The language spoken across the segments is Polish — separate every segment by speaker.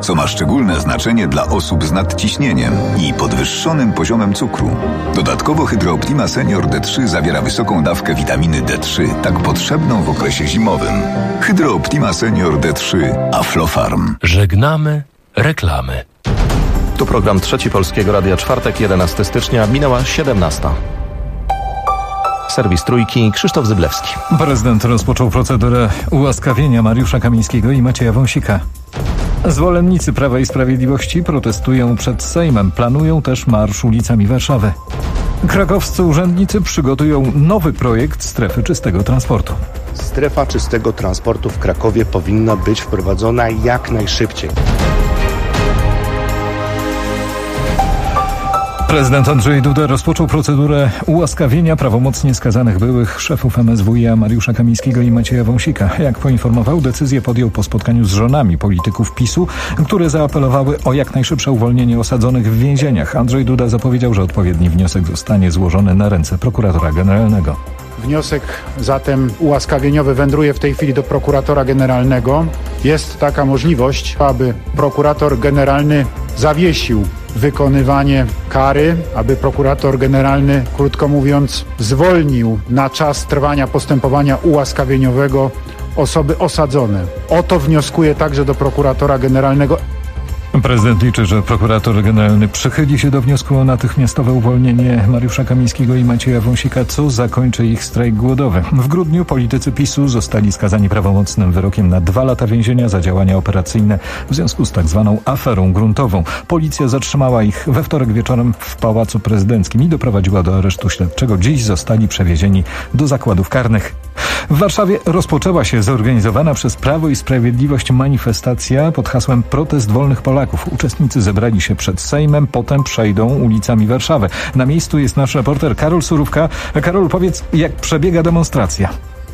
Speaker 1: co ma szczególne znaczenie dla osób z nadciśnieniem i podwyższonym poziomem cukru. Dodatkowo Hydrooptima Senior D3 zawiera wysoką dawkę witaminy D3, tak potrzebną w okresie zimowym. Hydrooptima Senior D3 Aflofarm.
Speaker 2: Żegnamy reklamy.
Speaker 3: Tu program Trzeci Polskiego Radia, czwartek, 11 stycznia, minęła 17. Serwis Trójki, Krzysztof Zyblewski.
Speaker 4: Prezydent rozpoczął procedurę ułaskawienia Mariusza Kamińskiego i Macieja Wąsika. Zwolennicy Prawa i Sprawiedliwości protestują przed Sejmem. Planują też marsz ulicami Warszawy. Krakowscy urzędnicy przygotują nowy projekt strefy czystego transportu.
Speaker 5: Strefa czystego transportu w Krakowie powinna być wprowadzona jak najszybciej.
Speaker 4: Prezydent Andrzej Duda rozpoczął procedurę ułaskawienia prawomocnie skazanych byłych szefów MSWiA Mariusza Kamińskiego i Macieja Wąsika. Jak poinformował, decyzję podjął po spotkaniu z żonami polityków PiS-u, które zaapelowały o jak najszybsze uwolnienie osadzonych w więzieniach. Andrzej Duda zapowiedział, że odpowiedni wniosek zostanie złożony na ręce prokuratora generalnego.
Speaker 6: Wniosek zatem ułaskawieniowy wędruje w tej chwili do prokuratora generalnego. Jest taka możliwość, aby prokurator generalny zawiesił wykonywanie kary, aby prokurator generalny, krótko mówiąc, zwolnił na czas trwania postępowania ułaskawieniowego osoby osadzone. O to wnioskuję także do prokuratora generalnego.
Speaker 4: Prezydent liczy, że prokurator generalny przychyli się do wniosku o natychmiastowe uwolnienie Mariusza Kamińskiego i Macieja Wąsika, co zakończy ich strajk głodowy. W grudniu politycy PiS-u zostali skazani prawomocnym wyrokiem na 2 lata więzienia za działania operacyjne w związku z tak zwaną aferą gruntową. Policja zatrzymała ich we wtorek wieczorem w Pałacu Prezydenckim i doprowadziła do aresztu śledczego. Dziś zostali przewiezieni do zakładów karnych. W Warszawie rozpoczęła się zorganizowana przez Prawo i Sprawiedliwość manifestacja pod hasłem Protest Wolnych Polaków. Uczestnicy zebrali się przed Sejmem, potem przejdą ulicami Warszawy. Na miejscu jest nasz reporter Karol Surówka. Karol, powiedz, jak przebiega demonstracja?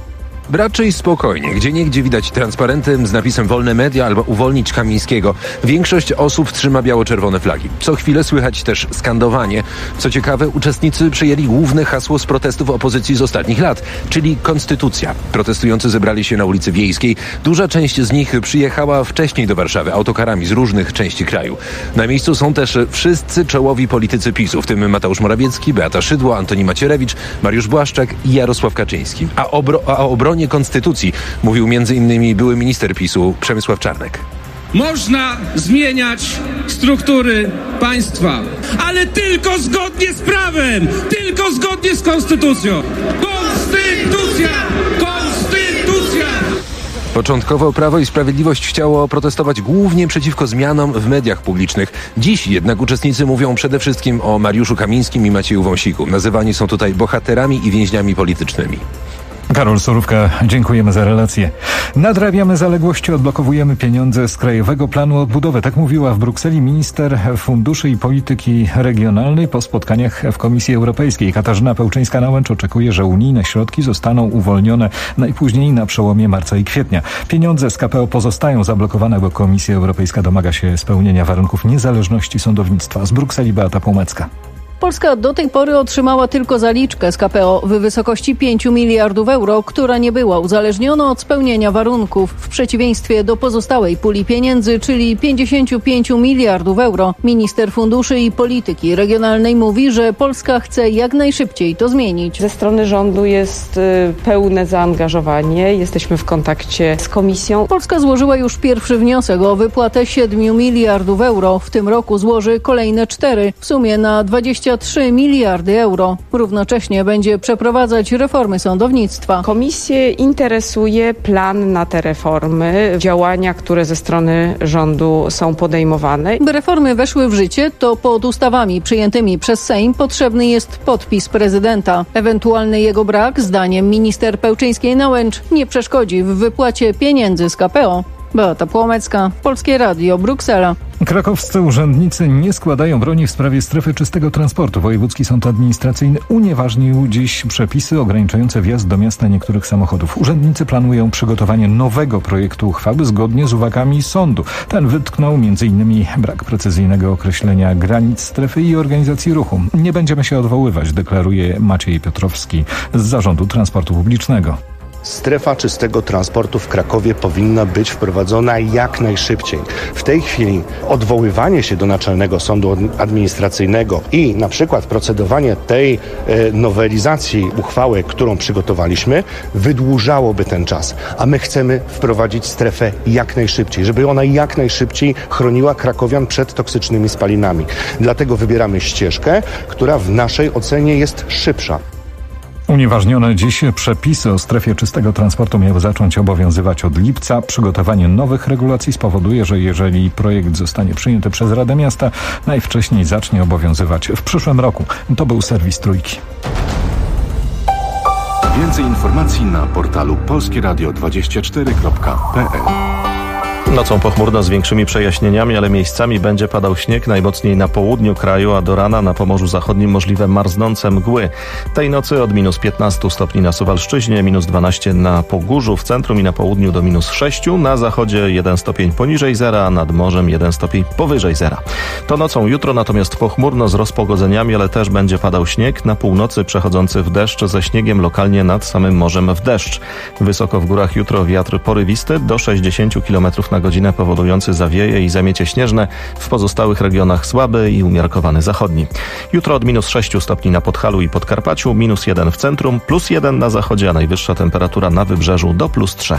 Speaker 2: Raczej spokojnie. Gdzieniegdzie widać transparenty z napisem Wolne Media albo Uwolnić Kamińskiego. Większość osób trzyma biało-czerwone flagi. Co chwilę słychać też skandowanie. Co ciekawe, uczestnicy przyjęli główne hasło z protestów opozycji z ostatnich lat, czyli Konstytucja. Protestujący zebrali się na ulicy Wiejskiej. Duża część z nich przyjechała wcześniej do Warszawy autokarami z różnych części kraju. Na miejscu są też wszyscy czołowi politycy PiS-u, w tym Mateusz Morawiecki, Beata Szydło, Antoni Macierewicz, Mariusz Błaszczak i Jarosław Kaczyński. A o obronie konstytucji mówił m.in. były minister PiS-u Przemysław Czarnek.
Speaker 7: Można zmieniać struktury państwa, ale tylko zgodnie z prawem, tylko zgodnie z konstytucją. Konstytucja! Konstytucja!
Speaker 2: Początkowo Prawo i Sprawiedliwość chciało protestować głównie przeciwko zmianom w mediach publicznych. Dziś jednak uczestnicy mówią przede wszystkim o Mariuszu Kamińskim i Macieju Wąsiku. Nazywani są tutaj bohaterami i więźniami politycznymi.
Speaker 4: Karol Surówka, dziękujemy za relację. Nadrabiamy zaległości, odblokowujemy pieniądze z Krajowego Planu Odbudowy. Tak mówiła w Brukseli minister funduszy i polityki regionalnej po spotkaniach w Komisji Europejskiej. Katarzyna Pełczyńska-Nałęcz oczekuje, że unijne środki zostaną uwolnione najpóźniej na przełomie marca i kwietnia. Pieniądze z KPO pozostają zablokowane, bo Komisja Europejska domaga się spełnienia warunków niezależności sądownictwa. Z Brukseli Beata Półmecka.
Speaker 8: Polska do tej pory otrzymała tylko zaliczkę z KPO w wysokości 5 miliardów euro, która nie była uzależniona od spełnienia warunków, w przeciwieństwie do pozostałej puli pieniędzy, czyli 55 miliardów euro. Minister funduszy i polityki regionalnej mówi, że Polska chce jak najszybciej to zmienić.
Speaker 9: Ze strony rządu jest pełne zaangażowanie, jesteśmy w kontakcie z Komisją.
Speaker 8: Polska złożyła już pierwszy wniosek o wypłatę 7 miliardów euro. W tym roku złoży kolejne 4, w sumie na 23 miliardy euro. Równocześnie będzie przeprowadzać reformy sądownictwa.
Speaker 9: Komisję interesuje plan na te reformy, działania, które ze strony rządu są podejmowane.
Speaker 8: By reformy weszły w życie, to pod ustawami przyjętymi przez Sejm potrzebny jest podpis prezydenta. Ewentualny jego brak, zdaniem minister Pełczyńskiej-Nałęcz, nie przeszkodzi w wypłacie pieniędzy z KPO. Beata Płomecka, Polskie Radio, Bruksela.
Speaker 4: Krakowscy urzędnicy nie składają broni w sprawie strefy czystego transportu. Wojewódzki Sąd Administracyjny unieważnił dziś przepisy ograniczające wjazd do miasta niektórych samochodów. Urzędnicy planują przygotowanie nowego projektu uchwały zgodnie z uwagami sądu. Ten wytknął m.in. brak precyzyjnego określenia granic strefy i organizacji ruchu. Nie będziemy się odwoływać, deklaruje Maciej Piotrowski z Zarządu Transportu Publicznego.
Speaker 5: Strefa czystego transportu w Krakowie powinna być wprowadzona jak najszybciej. W tej chwili odwoływanie się do Naczelnego Sądu Administracyjnego i na przykład procedowanie tej nowelizacji uchwały, którą przygotowaliśmy, wydłużałoby ten czas. A my chcemy wprowadzić strefę jak najszybciej, żeby ona jak najszybciej chroniła krakowian przed toksycznymi spalinami. Dlatego wybieramy ścieżkę, która w naszej ocenie jest szybsza.
Speaker 4: Unieważnione dziś przepisy o strefie czystego transportu miały zacząć obowiązywać od lipca. Przygotowanie nowych regulacji spowoduje, że jeżeli projekt zostanie przyjęty przez Radę Miasta, najwcześniej zacznie obowiązywać w przyszłym roku. To był serwis Trójki.
Speaker 10: Więcej informacji na portalu polskieradio24.pl.
Speaker 3: Nocą pochmurno z większymi przejaśnieniami, ale miejscami będzie padał śnieg, najmocniej na południu kraju, a do rana na Pomorzu Zachodnim możliwe marznące mgły. Tej nocy od minus 15 stopni na Suwalszczyźnie, minus 12 na Pogórzu, w centrum i na południu do minus 6, na zachodzie 1 stopień poniżej zera, a nad morzem 1 stopień powyżej zera. To nocą jutro natomiast pochmurno z rozpogodzeniami, ale też będzie padał śnieg, na północy przechodzący w deszcz ze śniegiem, lokalnie nad samym morzem w deszcz. Wysoko w górach jutro wiatr porywisty do 60 km na godzinę powodujący zawieje i zamiecie śnieżne, w pozostałych regionach słaby i umiarkowany zachodni. Jutro od minus 6 stopni na Podhalu i Podkarpaciu, minus 1 w centrum, plus 1 na zachodzie, a najwyższa temperatura na wybrzeżu do plus 3.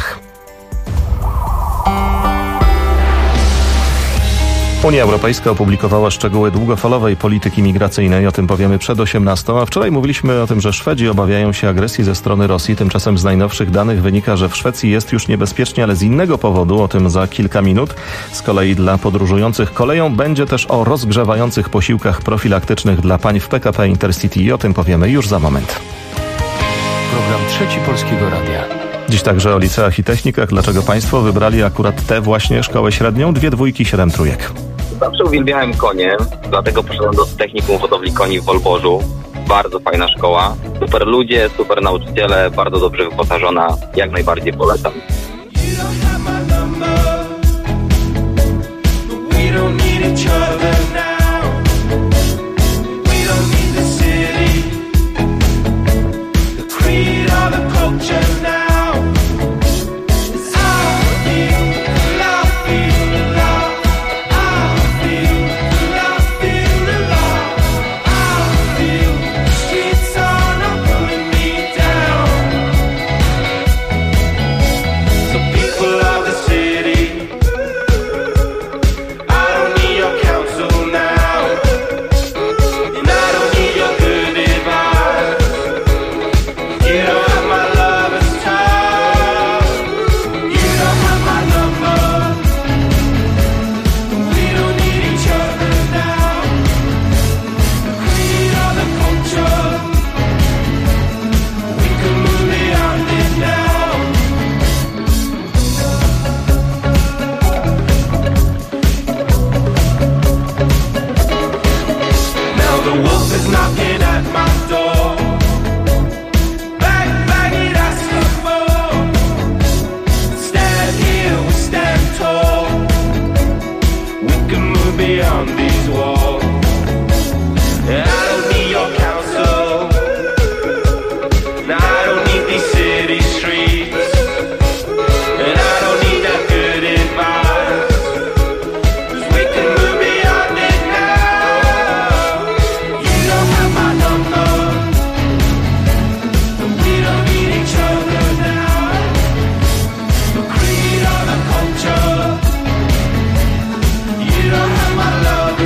Speaker 3: Unia Europejska opublikowała szczegóły długofalowej polityki migracyjnej, o tym powiemy przed 18, a wczoraj mówiliśmy o tym, że Szwedzi obawiają się agresji ze strony Rosji. Tymczasem z najnowszych danych wynika, że w Szwecji jest już niebezpiecznie, ale z innego powodu, o tym za kilka minut. Z kolei dla podróżujących koleją będzie też o rozgrzewających posiłkach profilaktycznych dla pań w PKP Intercity i o tym powiemy już za moment.
Speaker 2: Program Trzeci Polskiego Radia.
Speaker 3: Dziś także o liceach i technikach. Dlaczego państwo wybrali akurat tę właśnie szkołę średnią? 2 dwójki, 7 trójek.
Speaker 11: Zawsze uwielbiałem konie, dlatego poszedłem do Technikum Hodowli Koni w Wolborzu. Bardzo fajna szkoła, super ludzie, super nauczyciele, bardzo dobrze wyposażona, jak najbardziej polecam.
Speaker 12: My love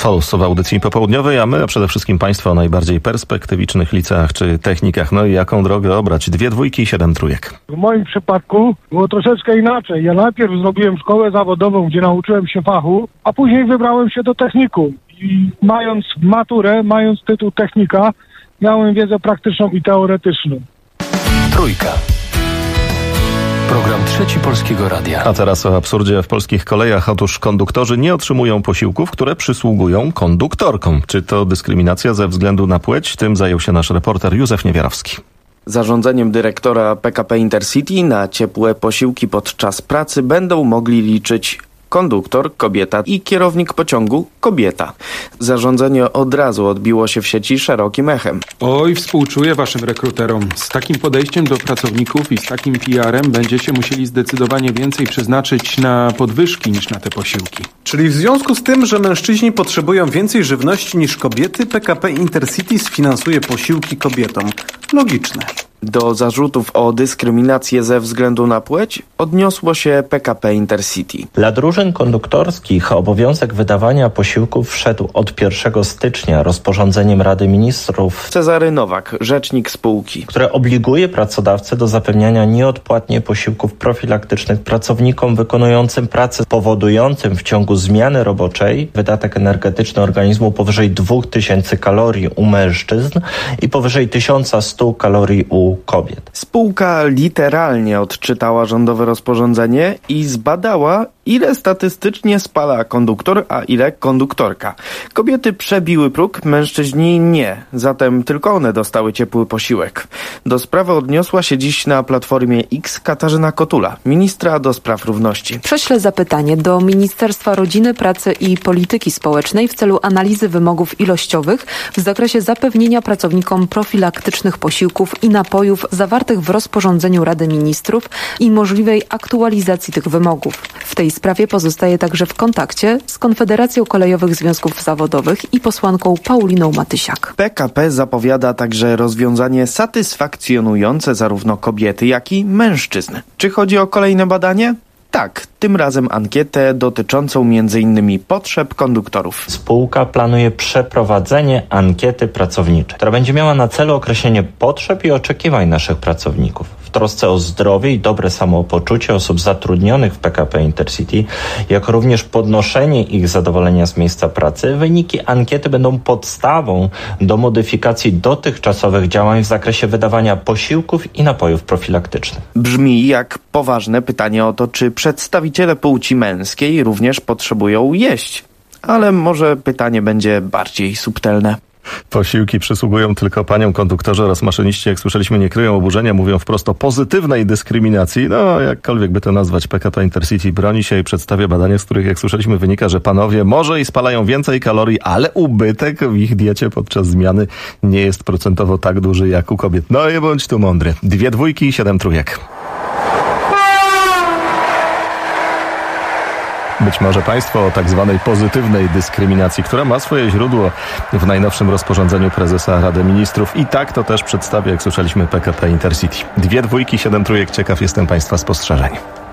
Speaker 3: Falls w audycji popołudniowej, a my, a przede wszystkim Państwo o najbardziej perspektywicznych liceach czy technikach. No i jaką drogę obrać? 2 dwójki i 7 trójek.
Speaker 12: W moim przypadku było troszeczkę inaczej. Ja najpierw zrobiłem szkołę zawodową, gdzie nauczyłem się fachu, a później wybrałem się do technikum. I mając maturę, mając tytuł technika, miałem wiedzę praktyczną i teoretyczną.
Speaker 13: Trójka. Program Trzeci Polskiego Radia.
Speaker 3: A teraz o absurdzie w polskich kolejach. Otóż konduktorzy nie otrzymują posiłków, które przysługują konduktorkom. Czy to dyskryminacja ze względu na płeć? Tym zajął się nasz reporter Józef Niewiarowski.
Speaker 14: Zarządzeniem dyrektora PKP Intercity na ciepłe posiłki podczas pracy będą mogli liczyć konduktor, kobieta i kierownik pociągu, kobieta. Zarządzenie od razu odbiło się w sieci szerokim echem.
Speaker 15: Oj, współczuję waszym rekruterom. Z takim podejściem do pracowników i z takim PR-em będziecie musieli zdecydowanie więcej przeznaczyć na podwyżki niż na te posiłki.
Speaker 16: Czyli w związku z tym, że mężczyźni potrzebują więcej żywności niż kobiety, PKP Intercity sfinansuje posiłki kobietom. Logiczne.
Speaker 14: Do zarzutów o dyskryminację ze względu na płeć odniosło się PKP Intercity.
Speaker 17: Dla drużyn konduktorskich obowiązek wydawania posiłków wszedł od 1 stycznia rozporządzeniem Rady Ministrów
Speaker 14: Cezary Nowak, rzecznik spółki,
Speaker 17: które obliguje pracodawcę do zapewniania nieodpłatnie posiłków profilaktycznych pracownikom wykonującym pracę powodującym w ciągu zmiany roboczej wydatek energetyczny organizmu powyżej 2000 kalorii u mężczyzn i powyżej 1100 kalorii u kobiet.
Speaker 14: Spółka literalnie odczytała rządowe rozporządzenie i zbadała, ile statystycznie spala konduktor, a ile konduktorka. Kobiety przebiły próg, mężczyźni nie. Zatem tylko one dostały ciepły posiłek. Do sprawy odniosła się dziś na Platformie X Katarzyna Kotula, ministra do spraw równości.
Speaker 18: Prześlę zapytanie do Ministerstwa Rodziny, Pracy i Polityki Społecznej w celu analizy wymogów ilościowych w zakresie zapewnienia pracownikom profilaktycznych posiłków i napojów zawartych w rozporządzeniu Rady Ministrów i możliwej aktualizacji tych wymogów. W tej sprawie pozostaje także w kontakcie z Konfederacją Kolejowych Związków Zawodowych i posłanką Pauliną Matysiak.
Speaker 14: PKP zapowiada także rozwiązanie satysfakcjonujące zarówno kobiety, jak i mężczyzn. Czy chodzi o kolejne badanie? Tak, tym razem ankietę dotyczącą m.in. potrzeb konduktorów.
Speaker 17: Spółka planuje przeprowadzenie ankiety pracowniczej, która będzie miała na celu określenie potrzeb i oczekiwań naszych pracowników. W trosce o zdrowie i dobre samopoczucie osób zatrudnionych w PKP Intercity, jak również podnoszenie ich zadowolenia z miejsca pracy, wyniki ankiety będą podstawą do modyfikacji dotychczasowych działań w zakresie wydawania posiłków i napojów profilaktycznych.
Speaker 14: Brzmi jak poważne pytanie o to, czy przedstawiciele płci męskiej również potrzebują jeść. Ale może pytanie będzie bardziej subtelne.
Speaker 3: Posiłki przysługują tylko paniom konduktorzy oraz maszyniści, jak słyszeliśmy, nie kryją oburzenia, mówią wprost o pozytywnej dyskryminacji. No, jakkolwiek by to nazwać, PKP Intercity broni się i przedstawia badania, z których, jak słyszeliśmy, wynika, że panowie może i spalają więcej kalorii, ale ubytek w ich diecie podczas zmiany nie jest procentowo tak duży jak u kobiet. No i bądź tu mądry. 2 dwójki i 7 trójek. Być może państwo o tak zwanej pozytywnej dyskryminacji, która ma swoje źródło w najnowszym rozporządzeniu prezesa Rady Ministrów. I tak to też przedstawia, jak słyszeliśmy, PKP Intercity. 2 dwójki, 7 trójek. Ciekaw jestem państwa spostrzeżeń.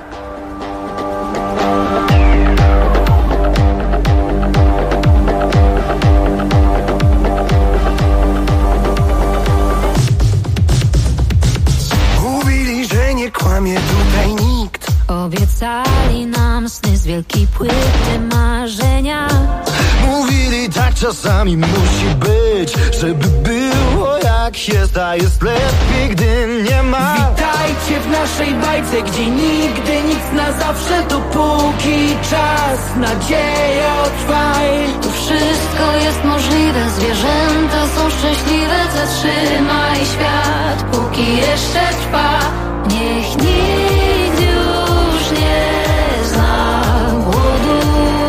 Speaker 19: Mówili, że nie kłamie tutaj nikt. Obiecali nam sny z wielkiej płyty marzenia. Mówili, tak czasami musi być, żeby było jak jest, a jest lepiej, gdy nie ma. Witajcie w naszej bajce, gdzie nigdy nic na zawsze, dopóki czas, nadzieja trwaj. Tu wszystko jest możliwe, zwierzęta są szczęśliwe, zatrzymaj świat, póki jeszcze trwa. Niech nikt już nie zna głodu.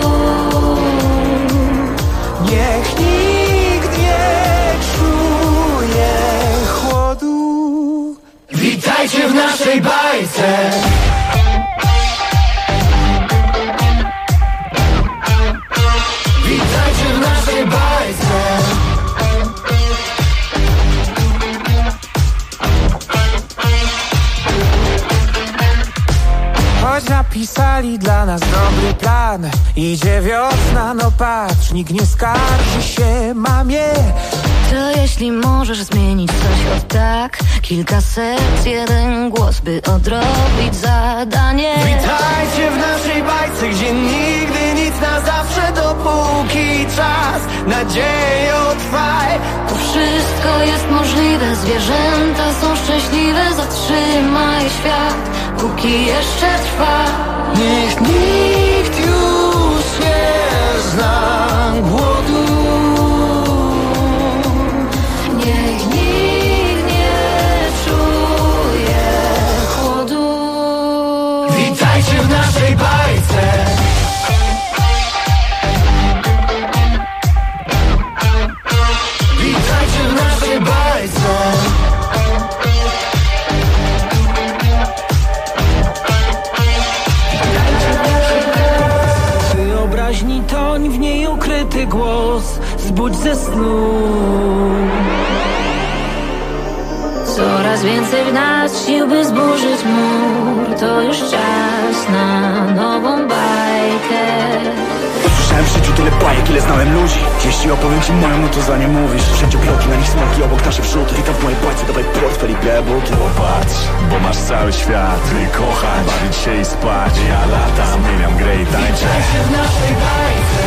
Speaker 19: Niech nikt nie czuje chłodu. Witajcie w naszej bajce. Witajcie w naszej bajce.
Speaker 20: przygotowali dla nas dobry plan. Idzie wiosna, no patrz, nikt nie skarży się mamie.
Speaker 19: To jeśli możesz zmienić coś od tak, kilka serc, jeden głos, by odrobić zadanie.
Speaker 20: Witajcie w naszej bajce, gdzie nigdy nic na zawsze, dopóki czas nadzieją trwaj.
Speaker 19: To wszystko jest możliwe, zwierzęta są szczęśliwe. Zatrzymaj świat, póki jeszcze trwa.
Speaker 20: Niech nikt już nie zna głodu.
Speaker 19: Niech nikt nie czuje chłodu.
Speaker 20: Witajcie w naszej bajce. Witajcie w naszej bajce. Wyobraźni toń, w niej ukryty głos, zbudź ze snu.
Speaker 19: Coraz więcej w nas sił, by zburzyć mur. To już czas na nową bajkę.
Speaker 20: Słyszałem w życiu tyle bajek, ile znałem ludzi. Jeśli opowiem ci moją, no to za nie mówisz. Wszędzie bloki, na nich smoki, obok nasze wrzuty. Witam w mojej bajce, dawaj portfel i białe buty.
Speaker 21: Popatrz, bo masz cały świat. Ty kochać, bawić się i spać. Ja latam, zmieniam grę i tańczę.
Speaker 20: Witajcie w naszej bajce.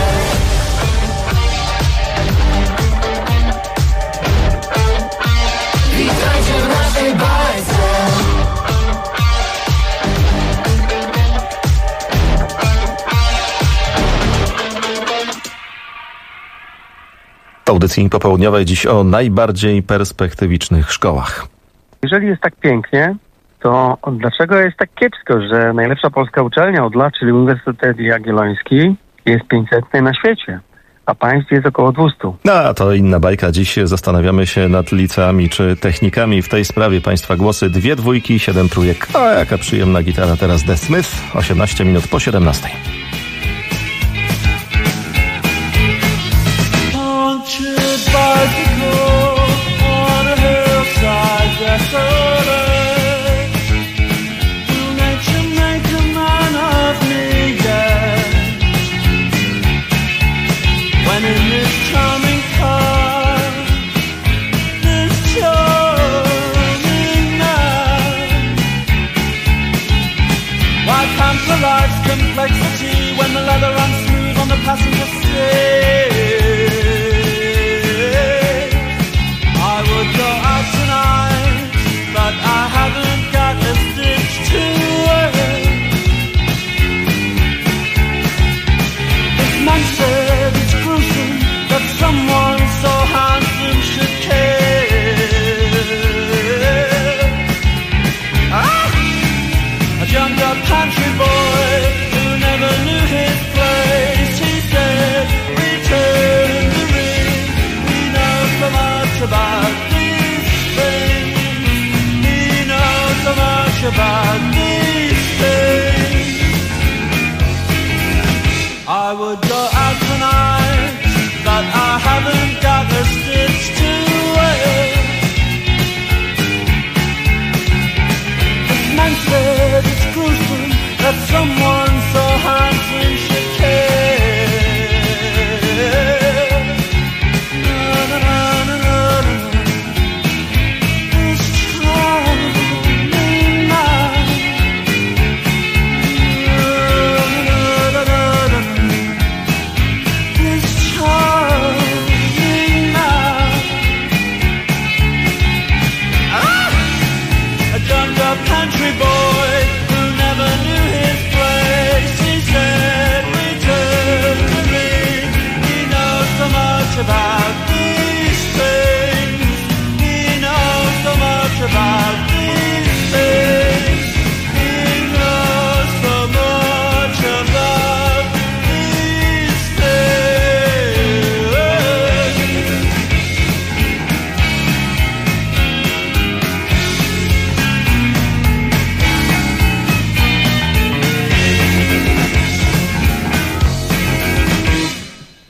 Speaker 20: Witajcie w naszej bajce.
Speaker 3: W audycji popołudniowej dziś o najbardziej perspektywicznych szkołach.
Speaker 22: Jeżeli jest tak pięknie, to dlaczego jest tak kiepsko, że najlepsza polska uczelnia od lat, czyli Uniwersytet Jagielloński, jest 500 na świecie, a państw jest około 200.
Speaker 3: No, a to inna bajka. Dziś zastanawiamy się nad liceami czy technikami. W tej sprawie państwa głosy 2 dwójki, 7 trójek. O, jaka przyjemna gitara teraz The Smith. 18 minut po 17.
Speaker 23: Complexity when the leather runs smooth on the passenger seat. I would go out tonight, but I haven't got a stitch to wear. This man said it's gruesome that someone so handsome should care. Ah! A jumped-up country boy never knew his place. He said, return the ring. We know so much about these things. We know so much about these things. I would go out tonight, but I haven't got a stitch to wear. This man said it's gruesome that someone so handsome should care. Na, na, na, na, na, na. This traveling night. Na, na, na, na, na, na.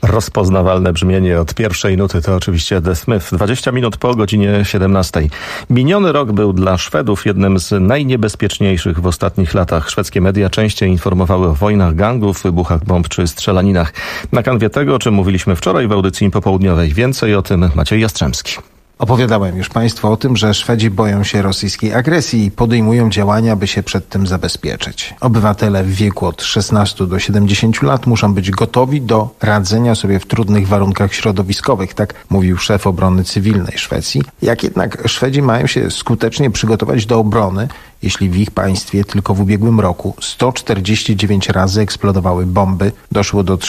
Speaker 3: Rozpoznawalne brzmienie od pierwszej nuty to oczywiście The Smith. 20 minut po godzinie 17. Miniony rok był dla Szwedów jednym z najniebezpieczniejszych w ostatnich latach. Szwedzkie media częściej informowały o wojnach gangów, wybuchach bomb czy strzelaninach. Na kanwie tego, o czym mówiliśmy wczoraj w audycji popołudniowej. Więcej o tym Maciej Jastrzębski.
Speaker 1: Opowiadałem już Państwu o tym, że Szwedzi boją się rosyjskiej agresji i podejmują działania, by się przed tym zabezpieczyć. Obywatele w wieku od 16 do 70 lat muszą być gotowi do radzenia sobie w trudnych warunkach środowiskowych, tak mówił szef obrony cywilnej Szwecji. Jak jednak Szwedzi mają się skutecznie przygotować do obrony, jeśli w ich państwie tylko w ubiegłym roku 149 razy eksplodowały bomby, doszło do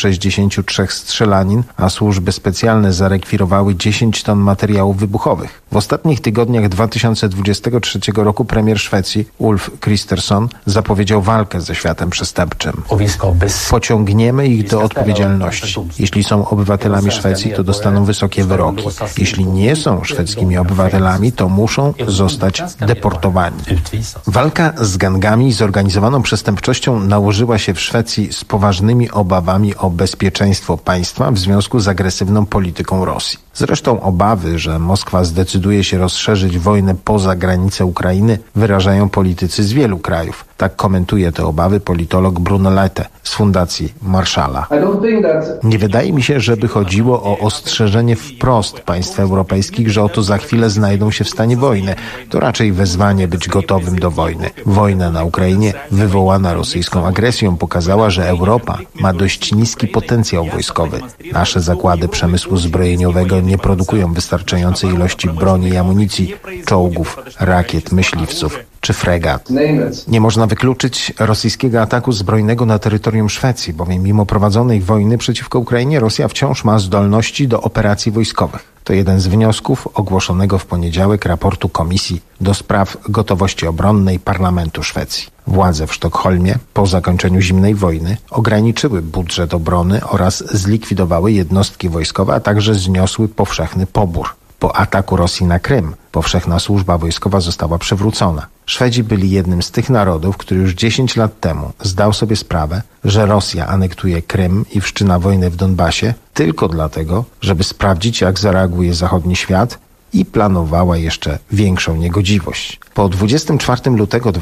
Speaker 1: 363 strzelanin, a służby specjalne zarekwirowały 10 ton materiałów wybuchowych. W ostatnich tygodniach 2023 roku premier Szwecji Ulf Kristersson zapowiedział walkę ze światem przestępczym. Pociągniemy ich do odpowiedzialności. Jeśli są obywatelami Szwecji, to dostaną wysokie wyroki. Jeśli nie są szwedzkimi obywatelami, to muszą zostać deportowani. Walka z gangami i zorganizowaną przestępczością nałożyła się w Szwecji z poważnymi obawami o bezpieczeństwo państwa w związku z agresywną polityką Rosji. Zresztą obawy, że Moskwa zdecyduje się rozszerzyć wojnę poza granice Ukrainy, wyrażają politycy z wielu krajów. Tak komentuje te obawy politolog Bruno Lette z Fundacji Marshalla. Nie wydaje mi się, żeby chodziło o ostrzeżenie wprost państw europejskich, że oto za chwilę znajdą się w stanie wojny. To raczej wezwanie być gotowym do wojny. Wojna na Ukrainie, wywołana rosyjską agresją, pokazała, że Europa ma dość niski potencjał wojskowy. Nasze zakłady przemysłu zbrojeniowego nie produkują wystarczającej ilości broni i amunicji, czołgów, rakiet, myśliwców czy fregat. Nie można wykluczyć rosyjskiego ataku zbrojnego na terytorium Szwecji, bowiem mimo prowadzonej wojny przeciwko Ukrainie Rosja wciąż ma zdolności do operacji wojskowych. To jeden z wniosków ogłoszonego w poniedziałek raportu Komisji do spraw gotowości obronnej Parlamentu Szwecji. Władze w Sztokholmie po zakończeniu zimnej wojny ograniczyły budżet obrony oraz zlikwidowały jednostki wojskowe, a także zniosły powszechny pobór. Po ataku Rosji na Krym powszechna służba wojskowa została przywrócona. Szwedzi byli jednym z tych narodów, który już 10 lat temu zdał sobie sprawę, że Rosja anektuje Krym i wszczyna wojnę w Donbasie tylko dlatego, żeby sprawdzić, jak zareaguje zachodni świat i planowała jeszcze większą niegodziwość. Po 24 lutego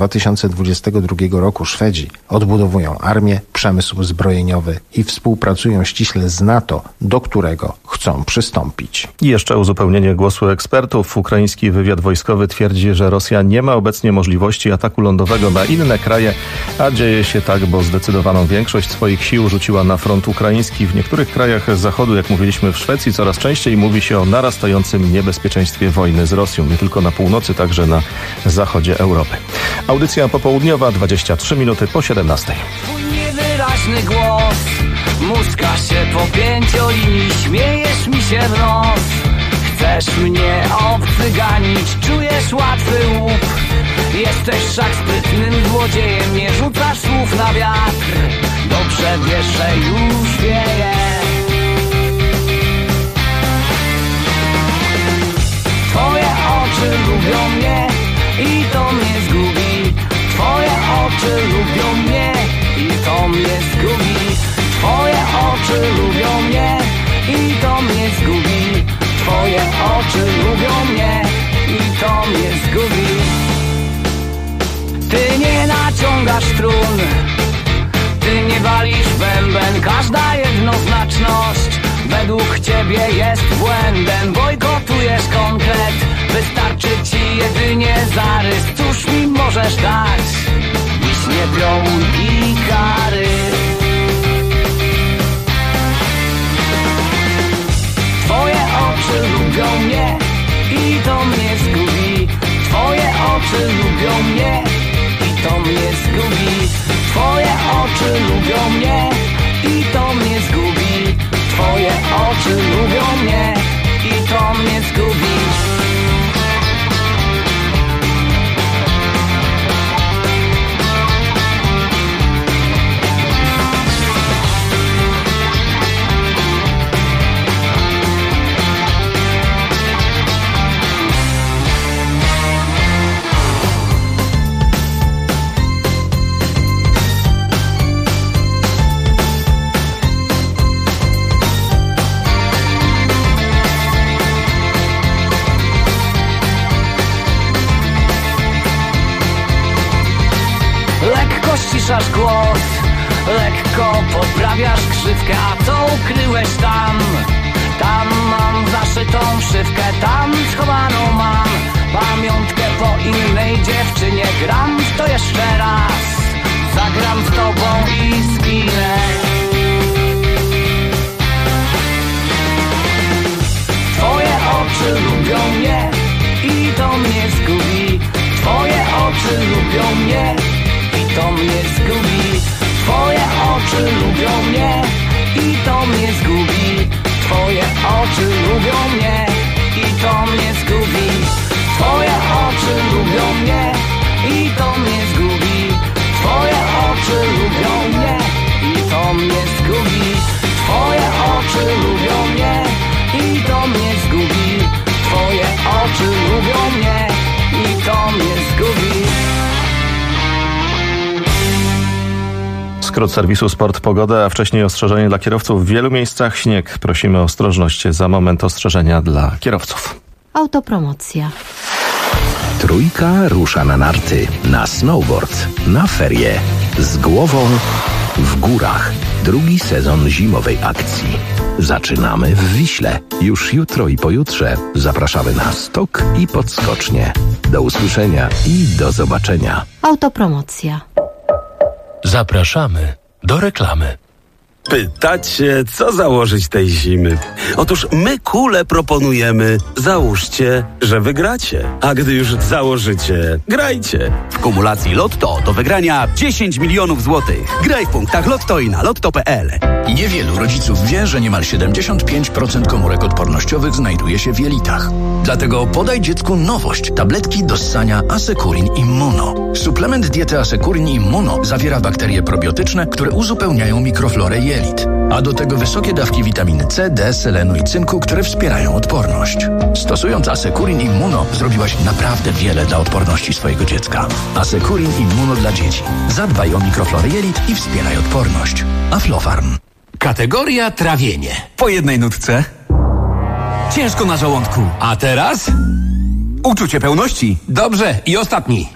Speaker 1: 2022 roku Szwedzi odbudowują armię, przemysł zbrojeniowy i współpracują ściśle z NATO, do którego chcą przystąpić.
Speaker 3: I jeszcze uzupełnienie głosu ekspertów. Ukraiński wywiad wojskowy twierdzi, że Rosja nie ma obecnie możliwości ataku lądowego na inne kraje, a dzieje się tak, bo zdecydowaną większość swoich sił rzuciła na front ukraiński. W niektórych krajach Zachodu, jak mówiliśmy w Szwecji, coraz częściej mówi się o narastającym niebezpieczeństwie wojny z Rosją. Nie tylko na północy, także na zachodzie Europy. Audycja popołudniowa, 23 minuty po 17.
Speaker 23: Twój niewyraźny głos muska się po pięciolinii, śmiejesz mi się w nos. Chcesz mnie obcyganić, czujesz łatwy łup. Jesteś wszak sprytnym złodziejem, nie rzucasz słów na wiatr. Dobrze wiesz, że już wieje. Twoje oczy lubią mnie i to mnie zgubi. Twoje oczy lubią mnie i to mnie zgubi. Twoje oczy lubią mnie i to mnie zgubi. Twoje oczy lubią mnie i to mnie zgubi. Ty nie naciągasz strun, ty nie walisz bęben. Każda jednoznaczność według ciebie jest błędem. Bojkotujesz konkret, wystarczy ci jedynie zarys. Cóż mi możesz dać, wiśnie, piołun i kary. Twoje oczy lubią mnie i to mnie zgubi. Twoje oczy lubią mnie i to mnie zgubi. Twoje oczy lubią mnie i to mnie zgubi. Twoje oczy lubią mnie i to mnie zgubi.
Speaker 6: zmieniasz głos, lekko poprawiasz krzywkę. A co ukryłeś tam? Tam mam zaszytą szywkę, tam schowaną mam pamiątkę po innej dziewczynie. Gram w to jeszcze raz, zagram z tobą i zginę. Twoje oczy lubią mnie i to mnie zgubi. Twoje oczy lubią mnie i to mnie zgubi. Twoje oczy lubią mnie i to mnie zgubi. Twoje oczy lubią mnie i to mnie zgubi. Twoje oczy lubią mnie i to mnie zgubi. Twoje oczy lubią mnie i to mnie zgubi. Twoje oczy lubią mnie i to mnie zgubi. Twoje oczy lubią mnie i to mnie zgubi.
Speaker 3: Skrót serwisu Sport Pogoda, a wcześniej ostrzeżenie dla kierowców. W wielu miejscach śnieg. Prosimy o ostrożność. Za moment ostrzeżenia dla kierowców.
Speaker 7: Autopromocja.
Speaker 9: Trójka rusza na narty, na snowboard, na ferie. Z głową w górach. Drugi sezon zimowej akcji. Zaczynamy w Wiśle. Już jutro i pojutrze zapraszamy na stok i podskocznie. Do usłyszenia i do zobaczenia.
Speaker 7: Autopromocja.
Speaker 13: Zapraszamy do reklamy.
Speaker 24: Pytacie, co założyć tej zimy? Otóż my kule proponujemy. Załóżcie, że wygracie. A gdy już założycie, grajcie.
Speaker 25: W kumulacji Lotto do wygrania 10 milionów złotych. Graj w punktach Lotto i na lotto.pl.
Speaker 26: Niewielu rodziców wie, że niemal 75% komórek odpornościowych znajduje się w jelitach. Dlatego podaj dziecku nowość. Tabletki do ssania Asekurin Immuno. Suplement diety Asekurin Immuno zawiera bakterie probiotyczne, które uzupełniają mikroflorę jelit. A do tego wysokie dawki witaminy C, D, selenu i cynku, które wspierają odporność. Stosując Asekurin Immuno zrobiłaś naprawdę wiele dla odporności swojego dziecka. Asekurin Immuno dla dzieci. Zadbaj o mikroflorę jelit i wspieraj odporność. Aflofarm.
Speaker 27: Kategoria trawienie. Po jednej nutce. Ciężko na żołądku. A teraz? Uczucie pełności. Dobrze. I ostatni.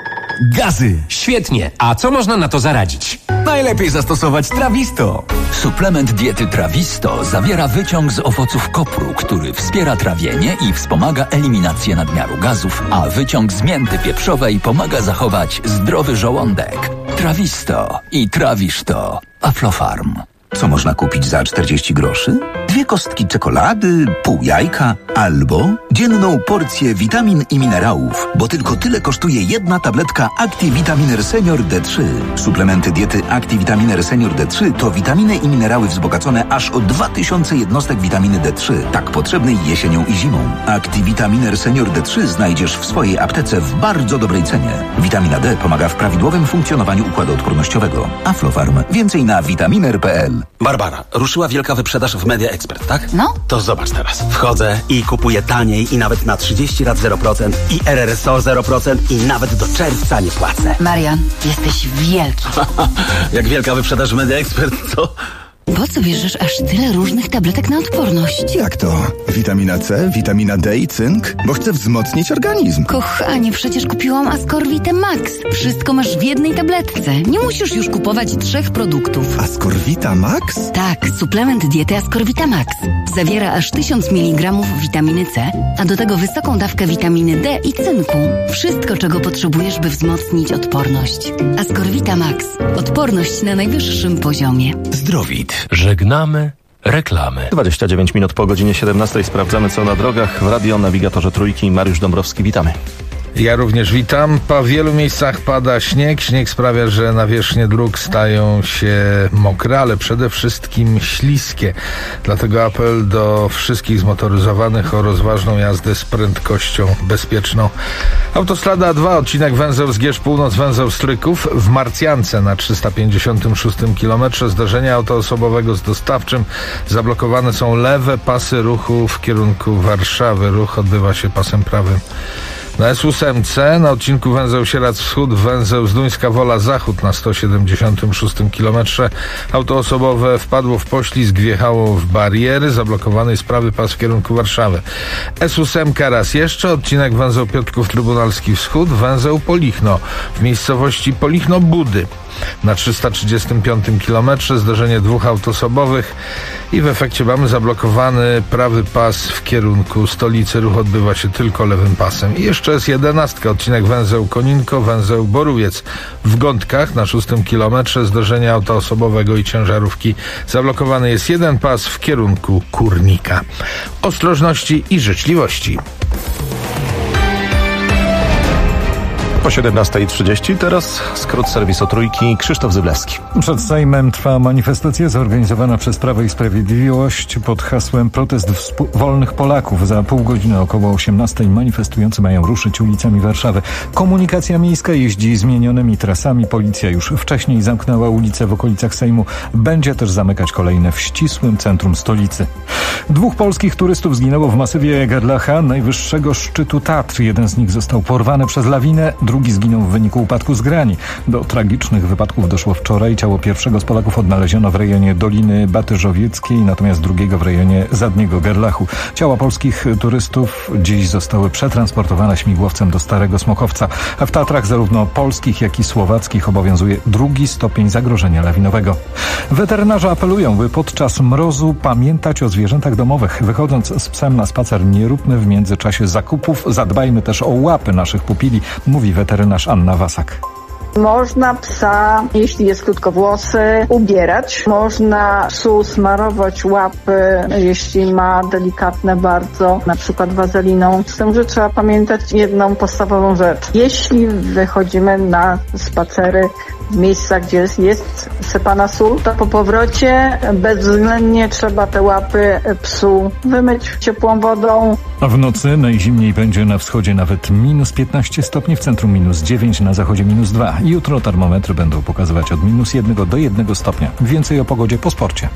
Speaker 27: Gazy. Świetnie. A co można na to zaradzić? Najlepiej zastosować Trawisto.
Speaker 28: Suplement diety Trawisto zawiera wyciąg z owoców kopru, który wspiera trawienie i wspomaga eliminację nadmiaru gazów, a wyciąg z mięty pieprzowej pomaga zachować zdrowy żołądek. Trawisto i trawisz to. Aflofarm.
Speaker 29: Co można kupić za 40 groszy? 2 kostki czekolady, pół jajka albo dzienną porcję witamin i minerałów, bo tylko tyle kosztuje jedna tabletka ActiVitaminer Senior D3. Suplementy diety ActiVitaminer Senior D3 to witaminy i minerały wzbogacone aż o 2000 jednostek witaminy D3, tak potrzebnej jesienią i zimą. ActiVitaminer Senior D3 znajdziesz w swojej aptece w bardzo dobrej cenie. Witamina D pomaga w prawidłowym funkcjonowaniu układu odpornościowego. Aflofarm. Więcej na vitaminer.pl.
Speaker 25: Barbara, ruszyła wielka wyprzedaż w Media Expert, tak?
Speaker 7: No.
Speaker 25: To zobacz teraz. Wchodzę i kupuję taniej i nawet na 30 lat 0% i RRSO 0% i nawet do czerwca nie płacę.
Speaker 7: Marian, jesteś wielki.
Speaker 25: Jak wielka wyprzedaż w Media Expert, to...
Speaker 7: Po co bierzesz aż tyle różnych tabletek na odporność?
Speaker 30: Jak to? Witamina C, witamina D i cynk? Bo chcę wzmocnić organizm.
Speaker 7: Kochanie, przecież kupiłam Ascorvitę Max. Wszystko masz w jednej tabletce. Nie musisz już kupować 3 produktów.
Speaker 30: Ascorvita Max?
Speaker 7: Tak, suplement diety Ascorvita Max. Zawiera aż 1000 mg witaminy C, a do tego wysoką dawkę witaminy D i cynku. Wszystko, czego potrzebujesz, by wzmocnić odporność. Ascorvita Max. Odporność na najwyższym poziomie.
Speaker 30: Zdrowit.
Speaker 13: Żegnamy reklamy.
Speaker 3: 29 minut po godzinie 17 sprawdzamy co na drogach. W Radio Nawigatorze Trójki Mariusz Dąbrowski, witamy.
Speaker 1: Ja również witam. Po wielu miejscach pada śnieg. Śnieg sprawia, że nawierzchnie dróg stają się mokre, ale przede wszystkim śliskie. Dlatego apel do wszystkich zmotoryzowanych o rozważną jazdę z prędkością bezpieczną. Autostrada A2, odcinek węzeł Zgierz Północ, węzeł Stryków. W Marcjance na 356 km zdarzenia auta osobowego z dostawczym. Zablokowane są lewe pasy ruchu w kierunku Warszawy. Ruch odbywa się pasem prawym.
Speaker 2: Na S8 na odcinku węzeł Sieradz Wschód, węzeł Zduńska Wola Zachód na 176 km. Auto osobowe wpadło w poślizg, wjechało w bariery, zablokowany jest prawy pas w kierunku Warszawy. S8 raz jeszcze, odcinek węzeł Piotrków Trybunalski Wschód, węzeł Polichno w miejscowości Polichno Budy. Na 335 km zdarzenie dwóch aut osobowych i w efekcie mamy zablokowany prawy pas w kierunku stolicy. Ruch odbywa się tylko lewym pasem. I jeszcze jest 11, odcinek węzeł Koninko, węzeł Borowiec. W Gądkach na 6 kilometrze zdarzenie auta osobowego i ciężarówki. Zablokowany jest jeden pas w kierunku Kurnika. Ostrożności i życzliwości.
Speaker 3: Po 17:30 teraz skrót serwisu Trójki, Krzysztof Zyblewski.
Speaker 4: Przed Sejmem trwa manifestacja zorganizowana przez Prawo i Sprawiedliwość pod hasłem Protest wolnych Polaków. Za pół godziny około 18:00 manifestujący mają ruszyć ulicami Warszawy. Komunikacja miejska jeździ zmienionymi trasami. Policja już wcześniej zamknęła ulice w okolicach Sejmu. Będzie też zamykać kolejne w ścisłym centrum stolicy. 2 polskich turystów zginęło w masywie Gerlacha, najwyższego szczytu Tatr. Jeden z nich został porwany przez lawinę, drugi zginął w wyniku upadku z grani. Do tragicznych wypadków doszło wczoraj. Ciało pierwszego z Polaków odnaleziono w rejonie Doliny Batyżowieckiej, natomiast drugiego w rejonie Zadniego Gerlachu. Ciała polskich turystów dziś zostały przetransportowane śmigłowcem do Starego Smokowca. A w Tatrach zarówno polskich, jak i słowackich obowiązuje 2. stopień zagrożenia lawinowego. Weterynarze apelują, by podczas mrozu pamiętać o zwierzętach domowych. Wychodząc z psem na spacer, nie róbmy w międzyczasie zakupów. Zadbajmy też o łapy naszych pupili, mówi weterynarz Anna Wasak.
Speaker 5: Można psa, jeśli jest krótkowłosy, ubierać. Można psu smarować łapy, jeśli ma delikatne bardzo, na przykład wazeliną. Z tym, że trzeba pamiętać jedną podstawową rzecz. Jeśli wychodzimy na spacery w miejscach, gdzie jest sypana sól, to po powrocie bezwzględnie trzeba te łapy psu wymyć ciepłą wodą.
Speaker 4: A w nocy najzimniej będzie na wschodzie nawet -15 stopni, w centrum -9, na zachodzie -2. Jutro termometry będą pokazywać od -1 do 1 stopnia. Więcej o pogodzie po sporcie.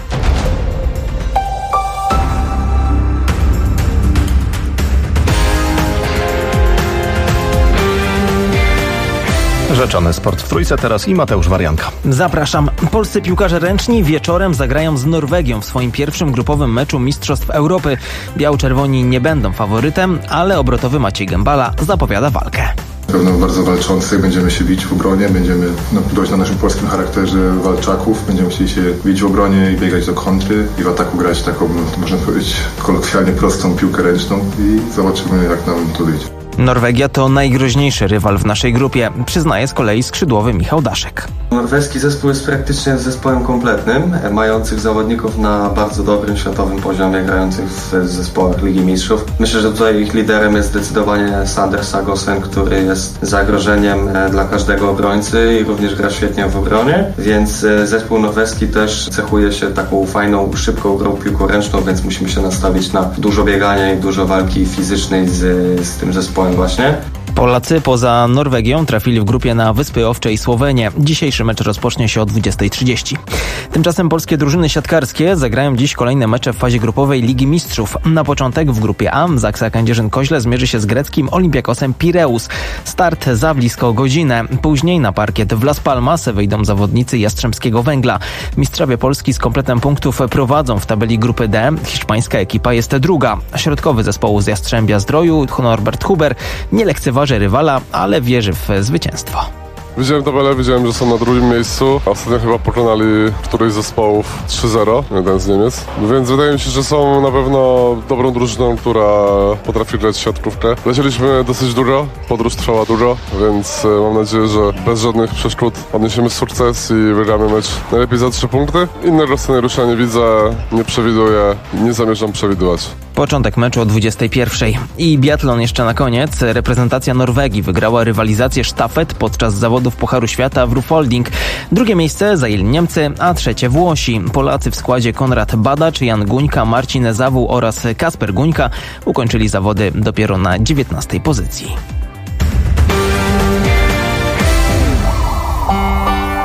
Speaker 3: Rzeczony sport w Trójce teraz i Mateusz Warianka.
Speaker 8: Zapraszam. Polscy piłkarze ręczni wieczorem zagrają z Norwegią w swoim pierwszym grupowym meczu Mistrzostw Europy. Biało-czerwoni nie będą faworytem, ale obrotowy Maciej Gębala zapowiada walkę.
Speaker 10: Na pewno bardzo walczący, będziemy się bić w obronie, będziemy budować na naszym polskim charakterze walczaków, będziemy chcieli się bić w obronie i biegać do kontry i w ataku grać taką, można powiedzieć, kolokwialnie prostą piłkę ręczną i zobaczymy, jak nam to wyjdzie.
Speaker 8: Norwegia to najgroźniejszy rywal w naszej grupie, przyznaje z kolei skrzydłowy Michał Daszek.
Speaker 11: Norweski zespół jest praktycznie zespołem kompletnym, mających zawodników na bardzo dobrym światowym poziomie, grających w zespołach Ligi Mistrzów. Myślę, że tutaj ich liderem jest zdecydowanie Sander Sagosen, który jest zagrożeniem dla każdego obrońcy i również gra świetnie w obronie, więc zespół norweski też cechuje się taką fajną, szybką grą piłką ręczną, więc musimy się nastawić na dużo biegania i dużo walki fizycznej z tym zespołem właśnie.
Speaker 8: Polacy poza Norwegią trafili w grupie na Wyspy Owcze i Słowenię. Dzisiejszy mecz rozpocznie się o 20:30. Tymczasem polskie drużyny siatkarskie zagrają dziś kolejne mecze w fazie grupowej Ligi Mistrzów. Na początek w grupie A Zaksa Kędzierzyn-Koźle zmierzy się z greckim Olympiakosem Pireus. Start za blisko godzinę. Później na parkiet w Las Palmas wyjdą zawodnicy Jastrzębskiego Węgla. Mistrzowie Polski z kompletem punktów prowadzą w tabeli grupy D. Hiszpańska ekipa jest druga. Środkowy zespołu z Jastrzębia Zdroju Norbert Huber nie lekceważy rywala, ale wierzy w zwycięstwo.
Speaker 12: Widziałem tabelę, widziałem, że są na drugim miejscu. Ostatnio chyba pokonali któryś z zespołów 3-0, jeden z Niemiec. Więc wydaje mi się, że są na pewno dobrą drużyną, która potrafi grać siatkówkę. Lecieliśmy dosyć dużo, podróż trwała dużo, więc mam nadzieję, że bez żadnych przeszkód odniesiemy sukces i wygramy mecz najlepiej za 3 punkty. Innego scenariusza nie widzę, nie przewiduję, nie zamierzam przewidywać.
Speaker 8: Początek meczu o 21:00. I biatlon jeszcze na koniec. Reprezentacja Norwegii wygrała rywalizację sztafet podczas zawodów Pucharu Świata w Ruhpolding. Drugie miejsce zajęli Niemcy, a trzecie Włosi. Polacy w składzie Konrad Badacz, Jan Guńka, Marcin Zawół oraz Kasper Guńka ukończyli zawody dopiero na 19. pozycji.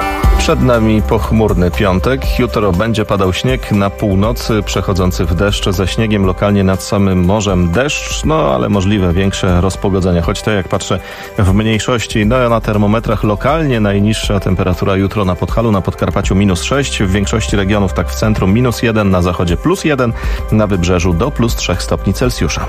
Speaker 3: Przed nami pochmurny piątek. Jutro będzie padał śnieg na północy, przechodzący w deszcz. Ze śniegiem lokalnie nad samym morzem deszcz, ale możliwe większe rozpogodzenia. Choć to, jak patrzę, w mniejszości. Na termometrach lokalnie najniższa temperatura jutro na Podhalu, na Podkarpaciu -6. W większości regionów, tak w centrum -1, na zachodzie +1, na wybrzeżu do +3 stopni Celsjusza.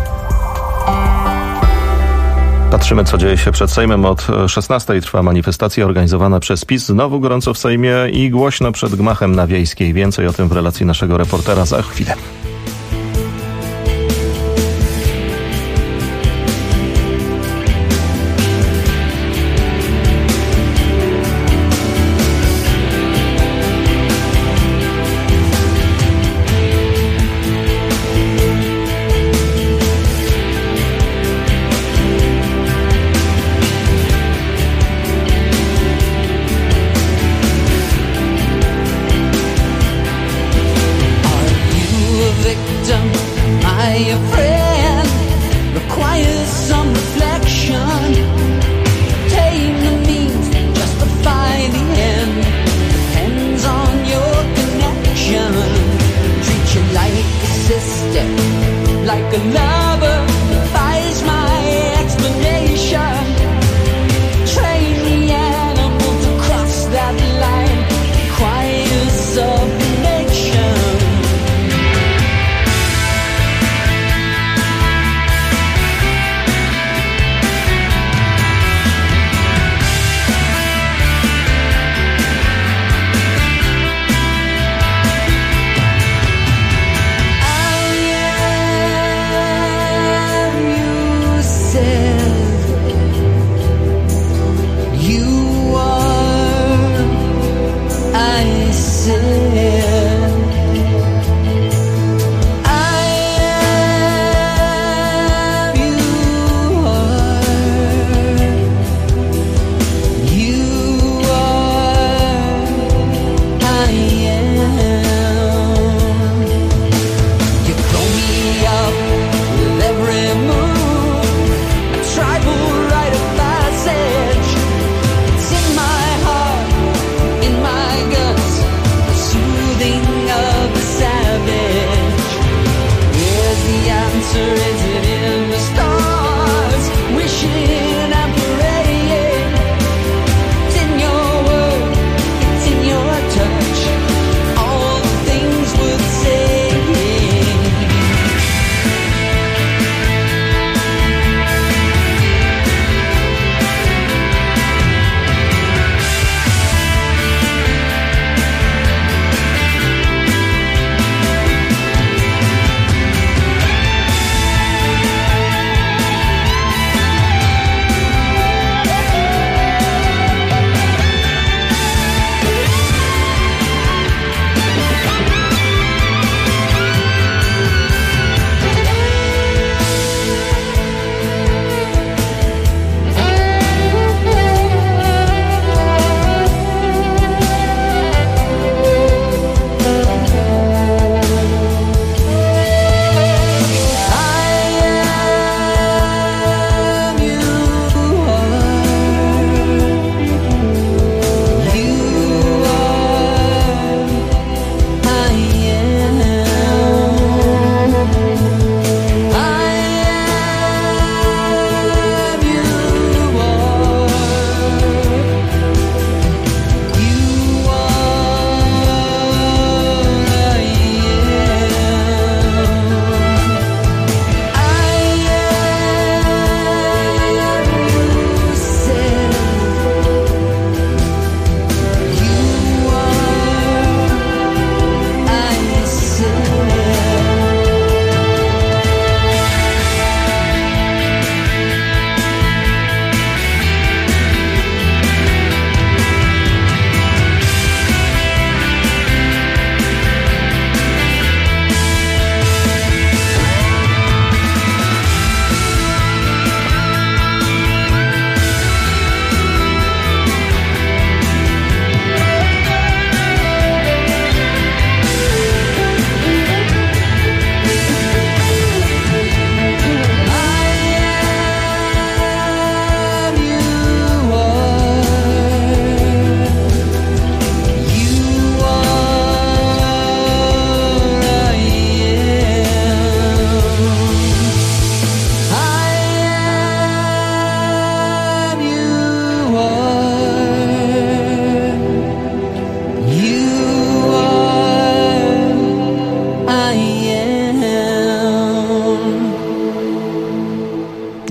Speaker 3: Patrzymy, co dzieje się przed Sejmem. Od 16:00 trwa manifestacja organizowana przez PiS. Znowu gorąco w Sejmie i głośno przed gmachem na Wiejskiej. Więcej o tym w relacji naszego reportera za chwilę.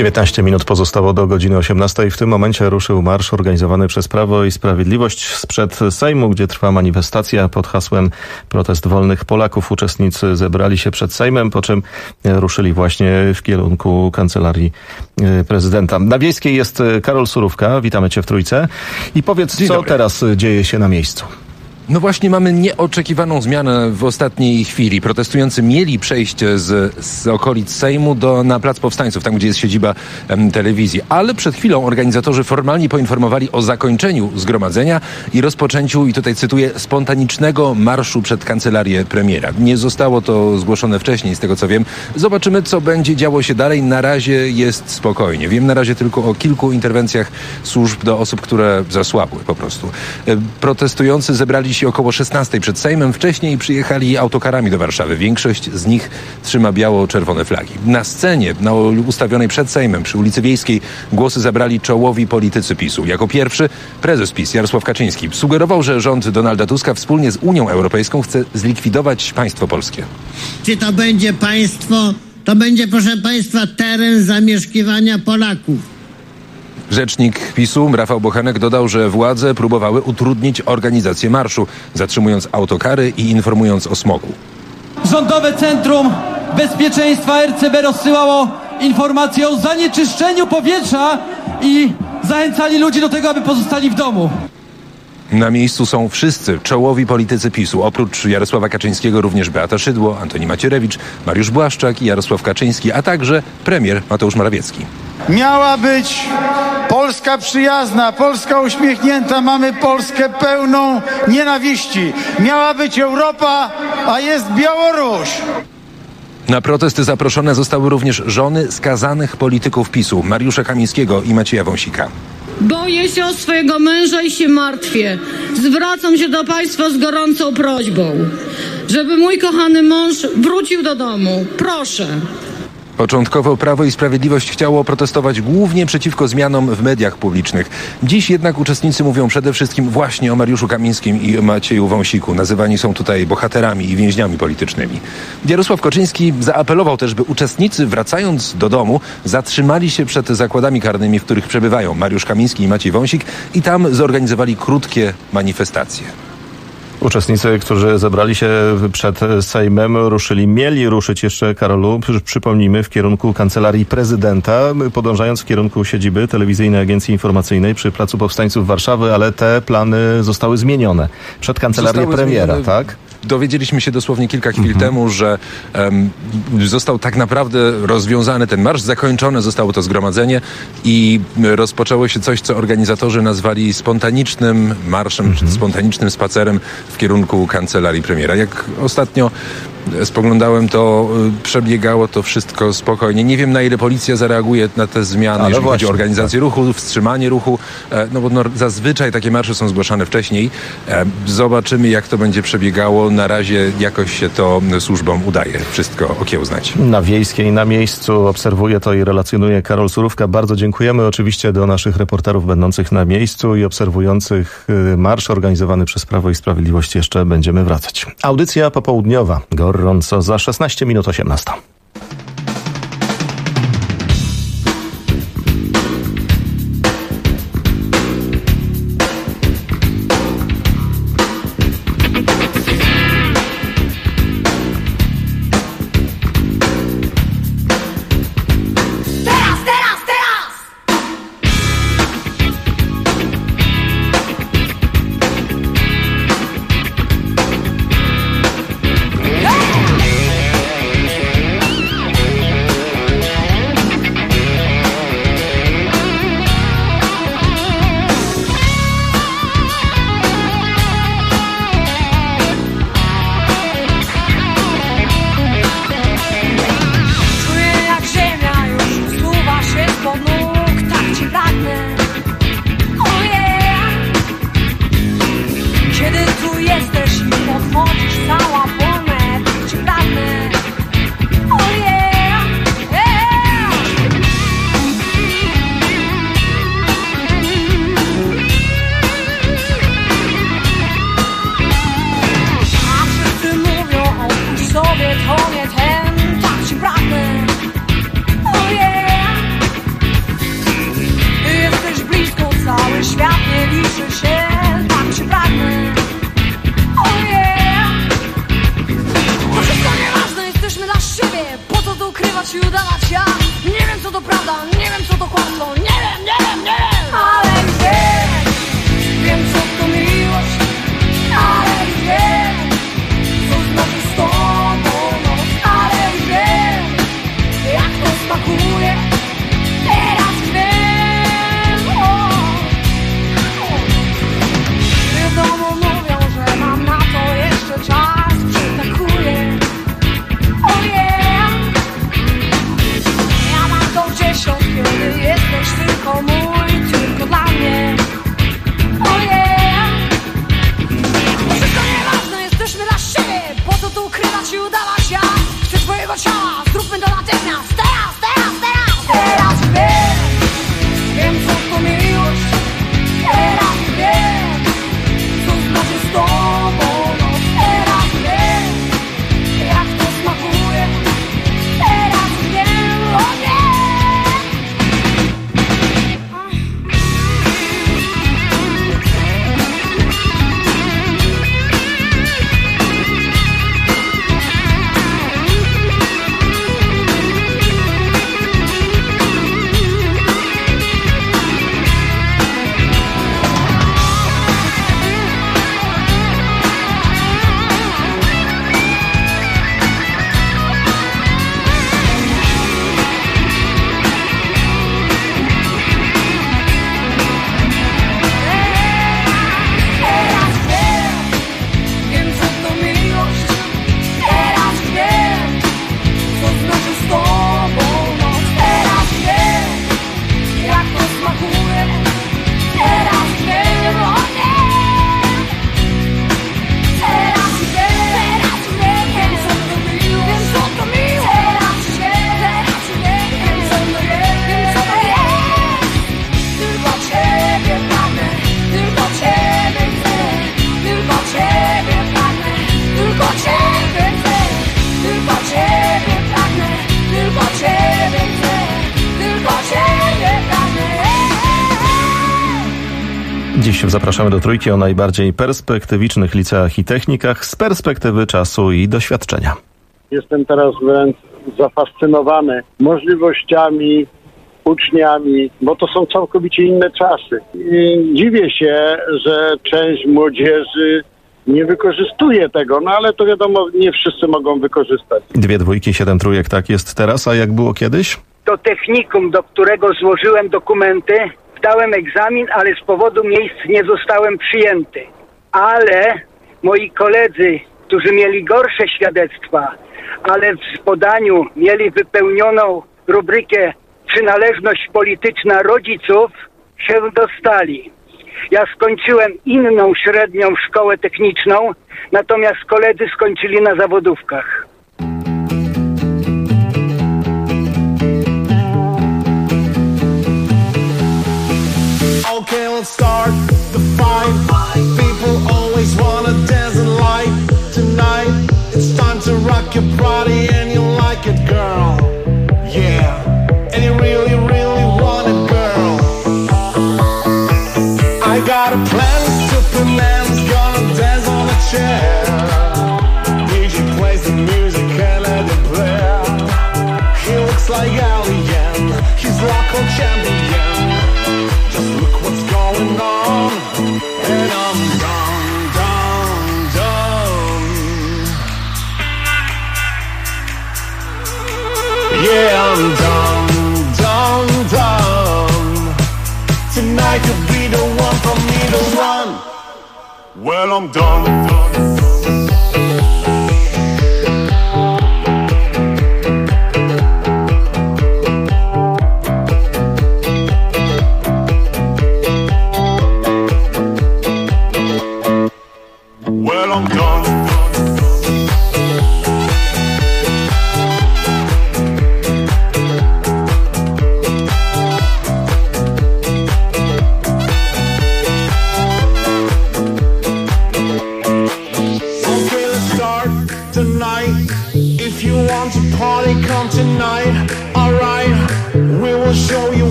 Speaker 3: 19 minut pozostało do godziny 18. W tym momencie ruszył marsz organizowany przez Prawo i Sprawiedliwość sprzed Sejmu, gdzie trwa manifestacja pod hasłem Protest Wolnych Polaków. Uczestnicy zebrali się przed Sejmem, po czym ruszyli właśnie w kierunku Kancelarii Prezydenta. Na Wiejskiej jest Karol Surówka. Witamy Cię w Trójce. I powiedz, co teraz dzieje się na miejscu.
Speaker 14: No właśnie, mamy nieoczekiwaną zmianę w ostatniej chwili. Protestujący mieli przejść z okolic Sejmu na Plac Powstańców, tam gdzie jest siedziba telewizji. Ale przed chwilą organizatorzy formalnie poinformowali o zakończeniu zgromadzenia i rozpoczęciu, i tutaj cytuję, spontanicznego marszu przed kancelarię premiera. Nie zostało to zgłoszone wcześniej, z tego co wiem. Zobaczymy, co będzie działo się dalej. Na razie jest spokojnie. Wiem na razie tylko o kilku interwencjach służb do osób, które zasłabły po prostu. Protestujący zebrali się około 16 przed Sejmem. Wcześniej przyjechali autokarami do Warszawy. Większość z nich trzyma biało-czerwone flagi. Na scenie, ustawionej przed Sejmem, przy ulicy Wiejskiej, głosy zabrali czołowi politycy PiS-u. Jako pierwszy prezes PiS Jarosław Kaczyński sugerował, że rząd Donalda Tuska wspólnie z Unią Europejską chce zlikwidować państwo polskie.
Speaker 15: Czy to będzie państwo, to będzie, proszę państwa, teren zamieszkiwania Polaków.
Speaker 14: Rzecznik PiS-u Rafał Bochenek dodał, że władze próbowały utrudnić organizację marszu, zatrzymując autokary i informując o smogu.
Speaker 16: Rządowe Centrum Bezpieczeństwa RCB rozsyłało informacje o zanieczyszczeniu powietrza i zachęcali ludzi do tego, aby pozostali w domu.
Speaker 14: Na miejscu są wszyscy czołowi politycy PiS-u. Oprócz Jarosława Kaczyńskiego również Beata Szydło, Antoni Macierewicz, Mariusz Błaszczak i Jarosław Kaczyński, a także premier Mateusz Morawiecki.
Speaker 17: Miała być Polska przyjazna, Polska uśmiechnięta, mamy Polskę pełną nienawiści. Miała być Europa, a jest Białoruś.
Speaker 14: Na protesty zaproszone zostały również żony skazanych polityków PiS-u, Mariusza Kamińskiego i Macieja Wąsika.
Speaker 18: Boję się o swojego męża i się martwię. Zwracam się do państwa z gorącą prośbą, żeby mój kochany mąż wrócił do domu. Proszę.
Speaker 14: Początkowo Prawo i Sprawiedliwość chciało protestować głównie przeciwko zmianom w mediach publicznych. Dziś jednak uczestnicy mówią przede wszystkim właśnie o Mariuszu Kamińskim i Macieju Wąsiku. Nazywani są tutaj bohaterami i więźniami politycznymi. Jarosław Kaczyński zaapelował też, by uczestnicy, wracając do domu, zatrzymali się przed zakładami karnymi, w których przebywają Mariusz Kamiński i Maciej Wąsik, i tam zorganizowali krótkie manifestacje.
Speaker 3: Uczestnicy, którzy zebrali się przed Sejmem, mieli ruszyć jeszcze, Karolu, przypomnijmy, w kierunku Kancelarii Prezydenta, podążając w kierunku siedziby Telewizyjnej Agencji Informacyjnej przy Placu Powstańców Warszawy, ale te plany zostały zmienione przed Kancelarię Premiera, tak?
Speaker 14: Dowiedzieliśmy się dosłownie kilka chwil temu, że został tak naprawdę rozwiązany ten marsz, zakończone zostało to zgromadzenie i rozpoczęło się coś, co organizatorzy nazwali spontanicznym marszem, czy spontanicznym spacerem w kierunku Kancelarii Premiera. Jak ostatnio spoglądałem, to przebiegało to wszystko spokojnie. Nie wiem, na ile policja zareaguje na te zmiany, jeżeli chodzi o organizację ruchu, wstrzymanie ruchu, no bo zazwyczaj takie marsze są zgłaszane wcześniej. Zobaczymy, jak to będzie przebiegało. Na razie jakoś się to służbom udaje wszystko okiełznać.
Speaker 3: Na Wiejskiej, na miejscu obserwuje to i relacjonuje Karol Surówka. Bardzo dziękujemy oczywiście do naszych reporterów będących na miejscu i obserwujących marsz organizowany przez Prawo i Sprawiedliwość. Jeszcze będziemy wracać. Audycja popołudniowa. Gorąco za 16 minut 18.
Speaker 6: kłamstwo. Nie wiem, ale wiem co to miłość, ale wiem co znaczy z tobą noc, ale wiem jak to smakuje, teraz wiem. W domu mówią, że mam na to jeszcze czas, przytakuje. Oh yeah. Ja mam to gdzieś od kiedy jesteś tylko mój, tylko dla mnie. Oh yeah. Wszystko nieważne, jesteśmy dla siebie. Po co tu ukrywać i udawać? Ja chcę twojego ciała, zróbmy to natychmiast. Teraz wiem co to miłość. Teraz wiem co znaczy z tobą noc. Teraz wiem jak to smakuje. Teraz wiem, o nie.
Speaker 3: Dziś zapraszamy do Trójki o najbardziej perspektywicznych liceach i technikach z perspektywy czasu i doświadczenia.
Speaker 9: Jestem teraz wręcz zafascynowany możliwościami, uczniami, bo to są całkowicie inne czasy. I dziwię się, że część młodzieży nie wykorzystuje tego, no ale to wiadomo, nie wszyscy mogą wykorzystać.
Speaker 3: 2 dwójki, 7 trójek, tak jest teraz, a jak było kiedyś?
Speaker 19: To technikum, do którego złożyłem dokumenty, zdałem egzamin, ale z powodu miejsc nie zostałem przyjęty. Ale moi koledzy, którzy mieli gorsze świadectwa, ale w podaniu mieli wypełnioną rubrykę przynależność polityczna rodziców, się dostali. Ja skończyłem inną średnią szkołę techniczną, natomiast koledzy skończyli na zawodówkach.
Speaker 20: Okay, let's start the fight. People always wanna dance and light. Tonight, it's time to rock your body and you like it, girl. Yeah, and you really, really want it, girl. I got a plan, Superman's gonna dance on a chair. DJ plays the music and let it play. He looks like alien, he's local champion. Just look what's going on, and I'm done, done, done. Yeah, I'm done, done, done. Tonight could be the one for me to run. Well, I'm done, done.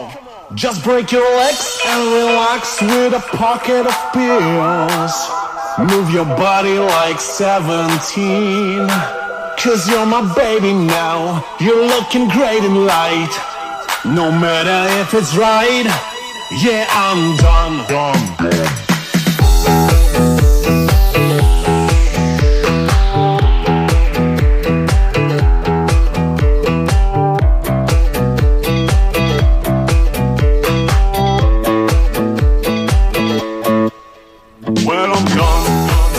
Speaker 20: Just break your legs and relax with a pocket of pills. Move your body like 17. 'Cause you're my baby now. You're looking great in light. No matter if it's right. Yeah, I'm done. Well, I'm gone.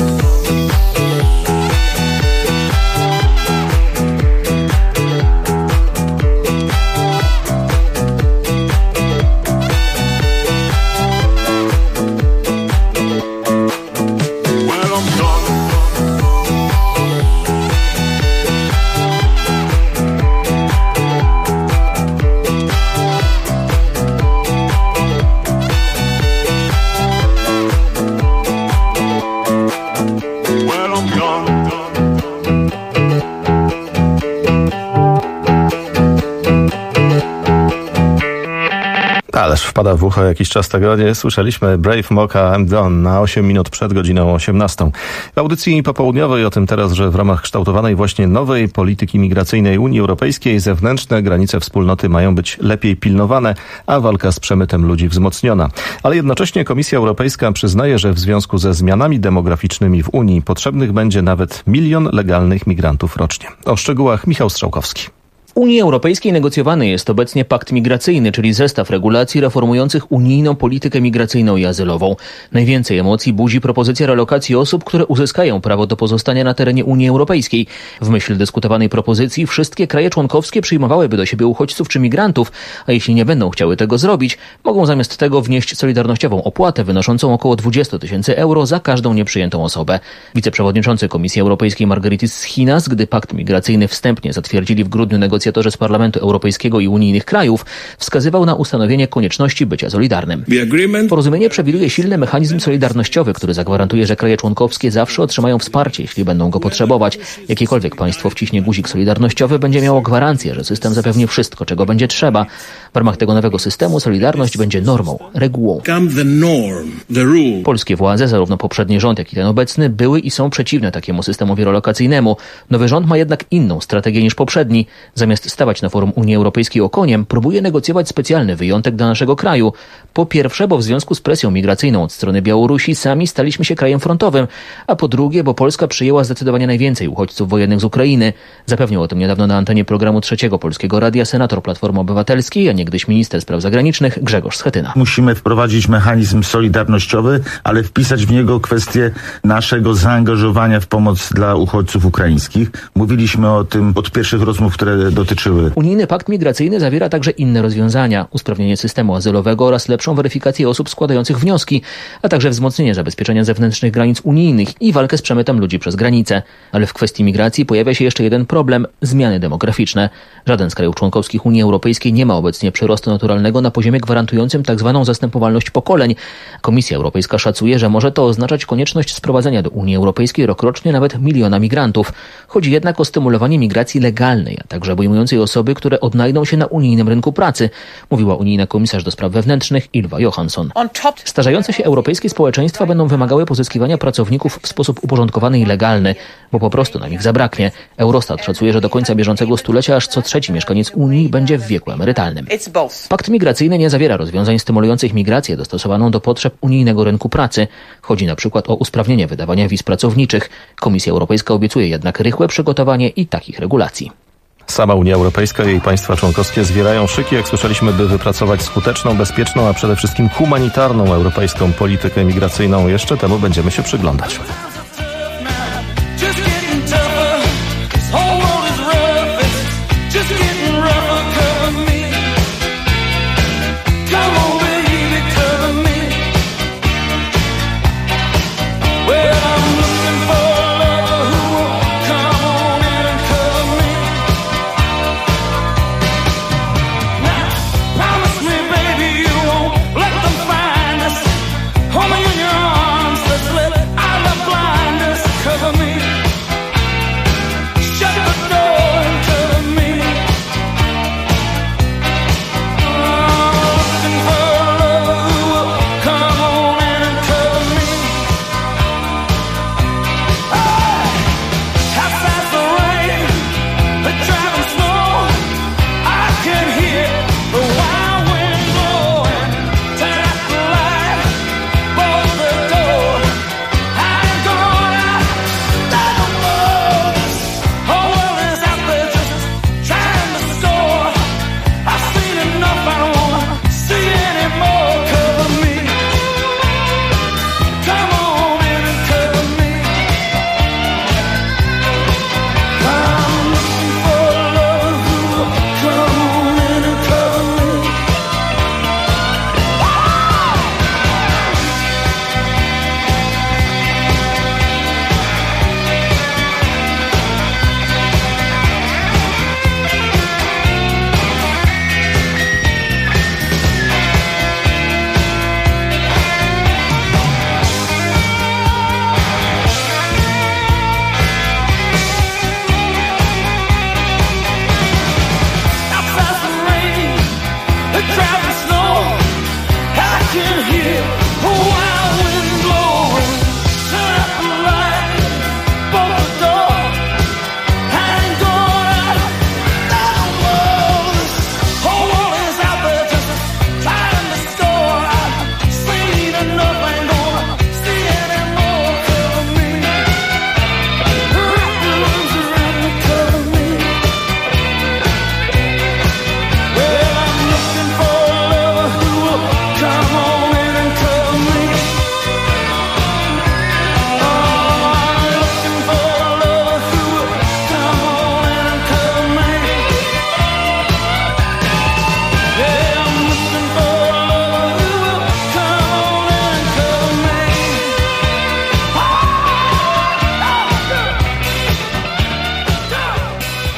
Speaker 3: Ależ wpada w ucho jakiś czas tego nie słyszeliśmy. Brave Mocha I'm Done na 8 minut przed godziną 18. W audycji popołudniowej o tym teraz, że w ramach kształtowanej właśnie nowej polityki migracyjnej Unii Europejskiej zewnętrzne granice wspólnoty mają być lepiej pilnowane, a walka z przemytem ludzi wzmocniona. Ale jednocześnie Komisja Europejska przyznaje, że w związku ze zmianami demograficznymi w Unii potrzebnych będzie nawet 1 000 000 legalnych migrantów rocznie. O szczegółach Michał Strzałkowski.
Speaker 7: W Unii Europejskiej negocjowany jest obecnie pakt migracyjny, czyli zestaw regulacji reformujących unijną politykę migracyjną i azylową. Najwięcej emocji budzi propozycja relokacji osób, które uzyskają prawo do pozostania na terenie Unii Europejskiej. W myśl dyskutowanej propozycji wszystkie kraje członkowskie przyjmowałyby do siebie uchodźców czy migrantów, a jeśli nie będą chciały tego zrobić, mogą zamiast tego wnieść solidarnościową opłatę wynoszącą około 20 000 euro za każdą nieprzyjętą osobę. Wiceprzewodniczący Komisji Europejskiej Margaritis Schinas, gdy pakt migracyjny wstępnie zatwierdzili w grudniu negocjatorzy z Parlamentu Europejskiego i unijnych krajów, wskazywał na ustanowienie konieczności bycia solidarnym. Porozumienie przewiduje silny mechanizm solidarnościowy, który zagwarantuje, że kraje członkowskie zawsze otrzymają wsparcie, jeśli będą go potrzebować. Jakiekolwiek państwo wciśnie guzik solidarnościowy, będzie miało gwarancję, że system zapewni wszystko, czego będzie trzeba. W ramach tego nowego systemu solidarność będzie normą, regułą. Polskie władze, zarówno poprzedni rząd, jak i ten obecny, były i są przeciwne takiemu systemowi relokacyjnemu. Nowy rząd ma jednak inną strategię niż poprzedni. Zamiast stawać na forum Unii Europejskiej okoniem, próbuje negocjować specjalny wyjątek dla naszego kraju. Po pierwsze, bo w związku z presją migracyjną od strony Białorusi sami staliśmy się krajem frontowym, a po drugie, bo Polska przyjęła zdecydowanie najwięcej uchodźców wojennych z Ukrainy. Zapewnił o tym niedawno na antenie programu Trzeciego Polskiego Radia senator Platformy Obywatelskiej, a niegdyś minister spraw zagranicznych Grzegorz Schetyna.
Speaker 21: Musimy wprowadzić mechanizm solidarnościowy, ale wpisać w niego kwestię naszego zaangażowania w pomoc dla uchodźców ukraińskich. Mówiliśmy o tym od pierwszych rozmów, które dotyczyły.
Speaker 7: Unijny pakt migracyjny zawiera także inne rozwiązania. Usprawnienie systemu azylowego oraz lepszą weryfikację osób składających wnioski, a także wzmocnienie zabezpieczenia zewnętrznych granic unijnych i walkę z przemytem ludzi przez granicę. Ale w kwestii migracji pojawia się jeszcze jeden problem – zmiany demograficzne. Żaden z krajów członkowskich Unii Europejskiej nie ma obecnie przyrostu naturalnego na poziomie gwarantującym tzw. zastępowalność pokoleń. Komisja Europejska szacuje, że może to oznaczać konieczność sprowadzenia do Unii Europejskiej rokrocznie nawet 1 000 000 migrantów. Chodzi jednak o stymulowanie migracji legalnej, a także obejmującej osoby, które odnajdą się na unijnym rynku pracy, mówiła unijna komisarz do spraw wewnętrznych Ylva Johansson. Starzejące się europejskie społeczeństwa będą wymagały pozyskiwania pracowników w sposób uporządkowany i legalny, bo po prostu nam ich zabraknie. Eurostat szacuje, że do końca bieżącego stulecia aż co trzeci mieszkaniec Unii będzie w wieku emerytalnym. Pakt migracyjny nie zawiera rozwiązań stymulujących migrację dostosowaną do potrzeb unijnego rynku pracy. Chodzi na przykład o usprawnienie wydawania wiz pracowniczych. Komisja Europejska obiecuje jednak rychłe przygotowanie i takich regulacji.
Speaker 3: Sama Unia Europejska i jej państwa członkowskie zwierają szyki, jak słyszeliśmy, by wypracować skuteczną, bezpieczną, a przede wszystkim humanitarną europejską politykę migracyjną. Jeszcze temu będziemy się przyglądać.
Speaker 20: Hold me in your arms, let's let our love fly.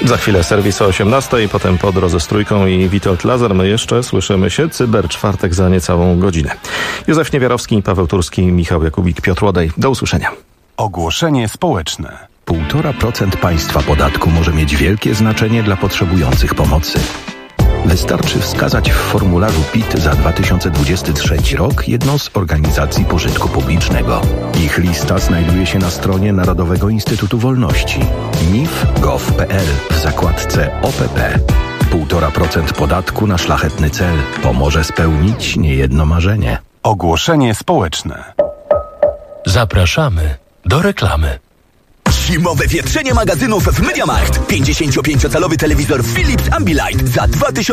Speaker 3: Za chwilę serwis o 18:00, potem po drodze z Trójką i Witold Lazar. My jeszcze słyszymy się Cyberczwartek za niecałą godzinę. Józef Niewiarowski, Paweł Turski, Michał Jakubik, Piotr Łodej. Do usłyszenia.
Speaker 13: Ogłoszenie społeczne.
Speaker 22: 1,5% państwa podatku może mieć wielkie znaczenie dla potrzebujących pomocy. Wystarczy wskazać w formularzu PIT za 2023 rok jedną z organizacji pożytku publicznego. Ich lista znajduje się na stronie Narodowego Instytutu Wolności nif.gov.pl w zakładce OPP. 1,5% podatku na szlachetny cel pomoże spełnić niejedno marzenie.
Speaker 13: Ogłoszenie społeczne.
Speaker 23: Zapraszamy do reklamy.
Speaker 24: Zimowe wietrzenie magazynów w MediaMarkt. 55-calowy telewizor Philips Ambilight za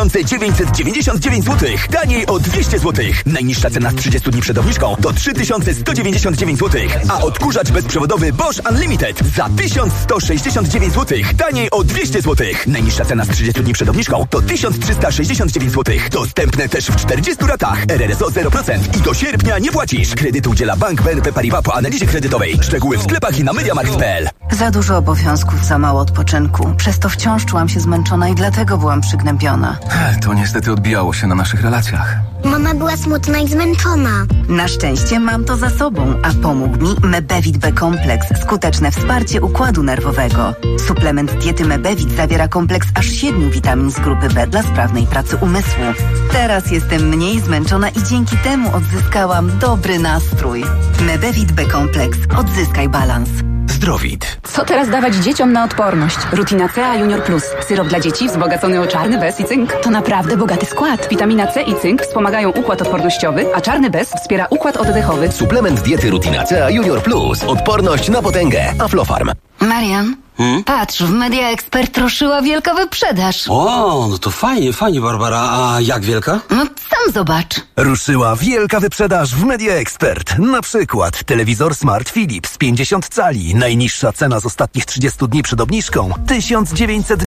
Speaker 24: 2999 zł. Taniej o 200 zł. Najniższa cena z 30 dni przed obniżką to 3199 zł. A odkurzacz bezprzewodowy Bosch Unlimited za 1169 zł. Taniej o 200 zł. Najniższa cena z 30 dni przed obniżką to 1369 zł. Dostępne też w 40 ratach. RRSO 0% i do sierpnia nie płacisz. Kredytu udziela Bank BNP Paribas po analizie kredytowej. Szczegóły w sklepach i na MediaMarkt.pl.
Speaker 25: Za dużo obowiązków, za mało odpoczynku. Przez to wciąż czułam się zmęczona i dlatego byłam przygnębiona.
Speaker 26: To niestety odbijało się na naszych relacjach.
Speaker 27: Mama była smutna i zmęczona.
Speaker 25: Na szczęście mam to za sobą, a pomógł mi Mebevit B-kompleks. Skuteczne wsparcie układu nerwowego. Suplement diety Mebevit zawiera kompleks aż 7 witamin z grupy B dla sprawnej pracy umysłu. Teraz jestem mniej zmęczona i dzięki temu odzyskałam dobry nastrój. Mebevit B-kompleks. Odzyskaj balans.
Speaker 26: Zdrowit.
Speaker 28: Co teraz dawać dzieciom na odporność? Rutina C Junior Plus. Syrop dla dzieci wzbogacony o czarny bez i cynk. To naprawdę bogaty skład. Witamina C i cynk wspomagają układ odpornościowy, a czarny bez wspiera układ oddechowy.
Speaker 24: Suplement diety Rutina C Junior Plus. Odporność na potęgę. Aflofarm.
Speaker 25: Marian, patrz, w Media Expert ruszyła wielka wyprzedaż.
Speaker 29: O, no to fajnie, Barbara. A jak wielka?
Speaker 25: No sam zobacz.
Speaker 24: Ruszyła wielka wyprzedaż w Media Expert. Na przykład telewizor Smart Philips 50 cali. Najniższa cena z ostatnich 30 dni przed obniżką 1900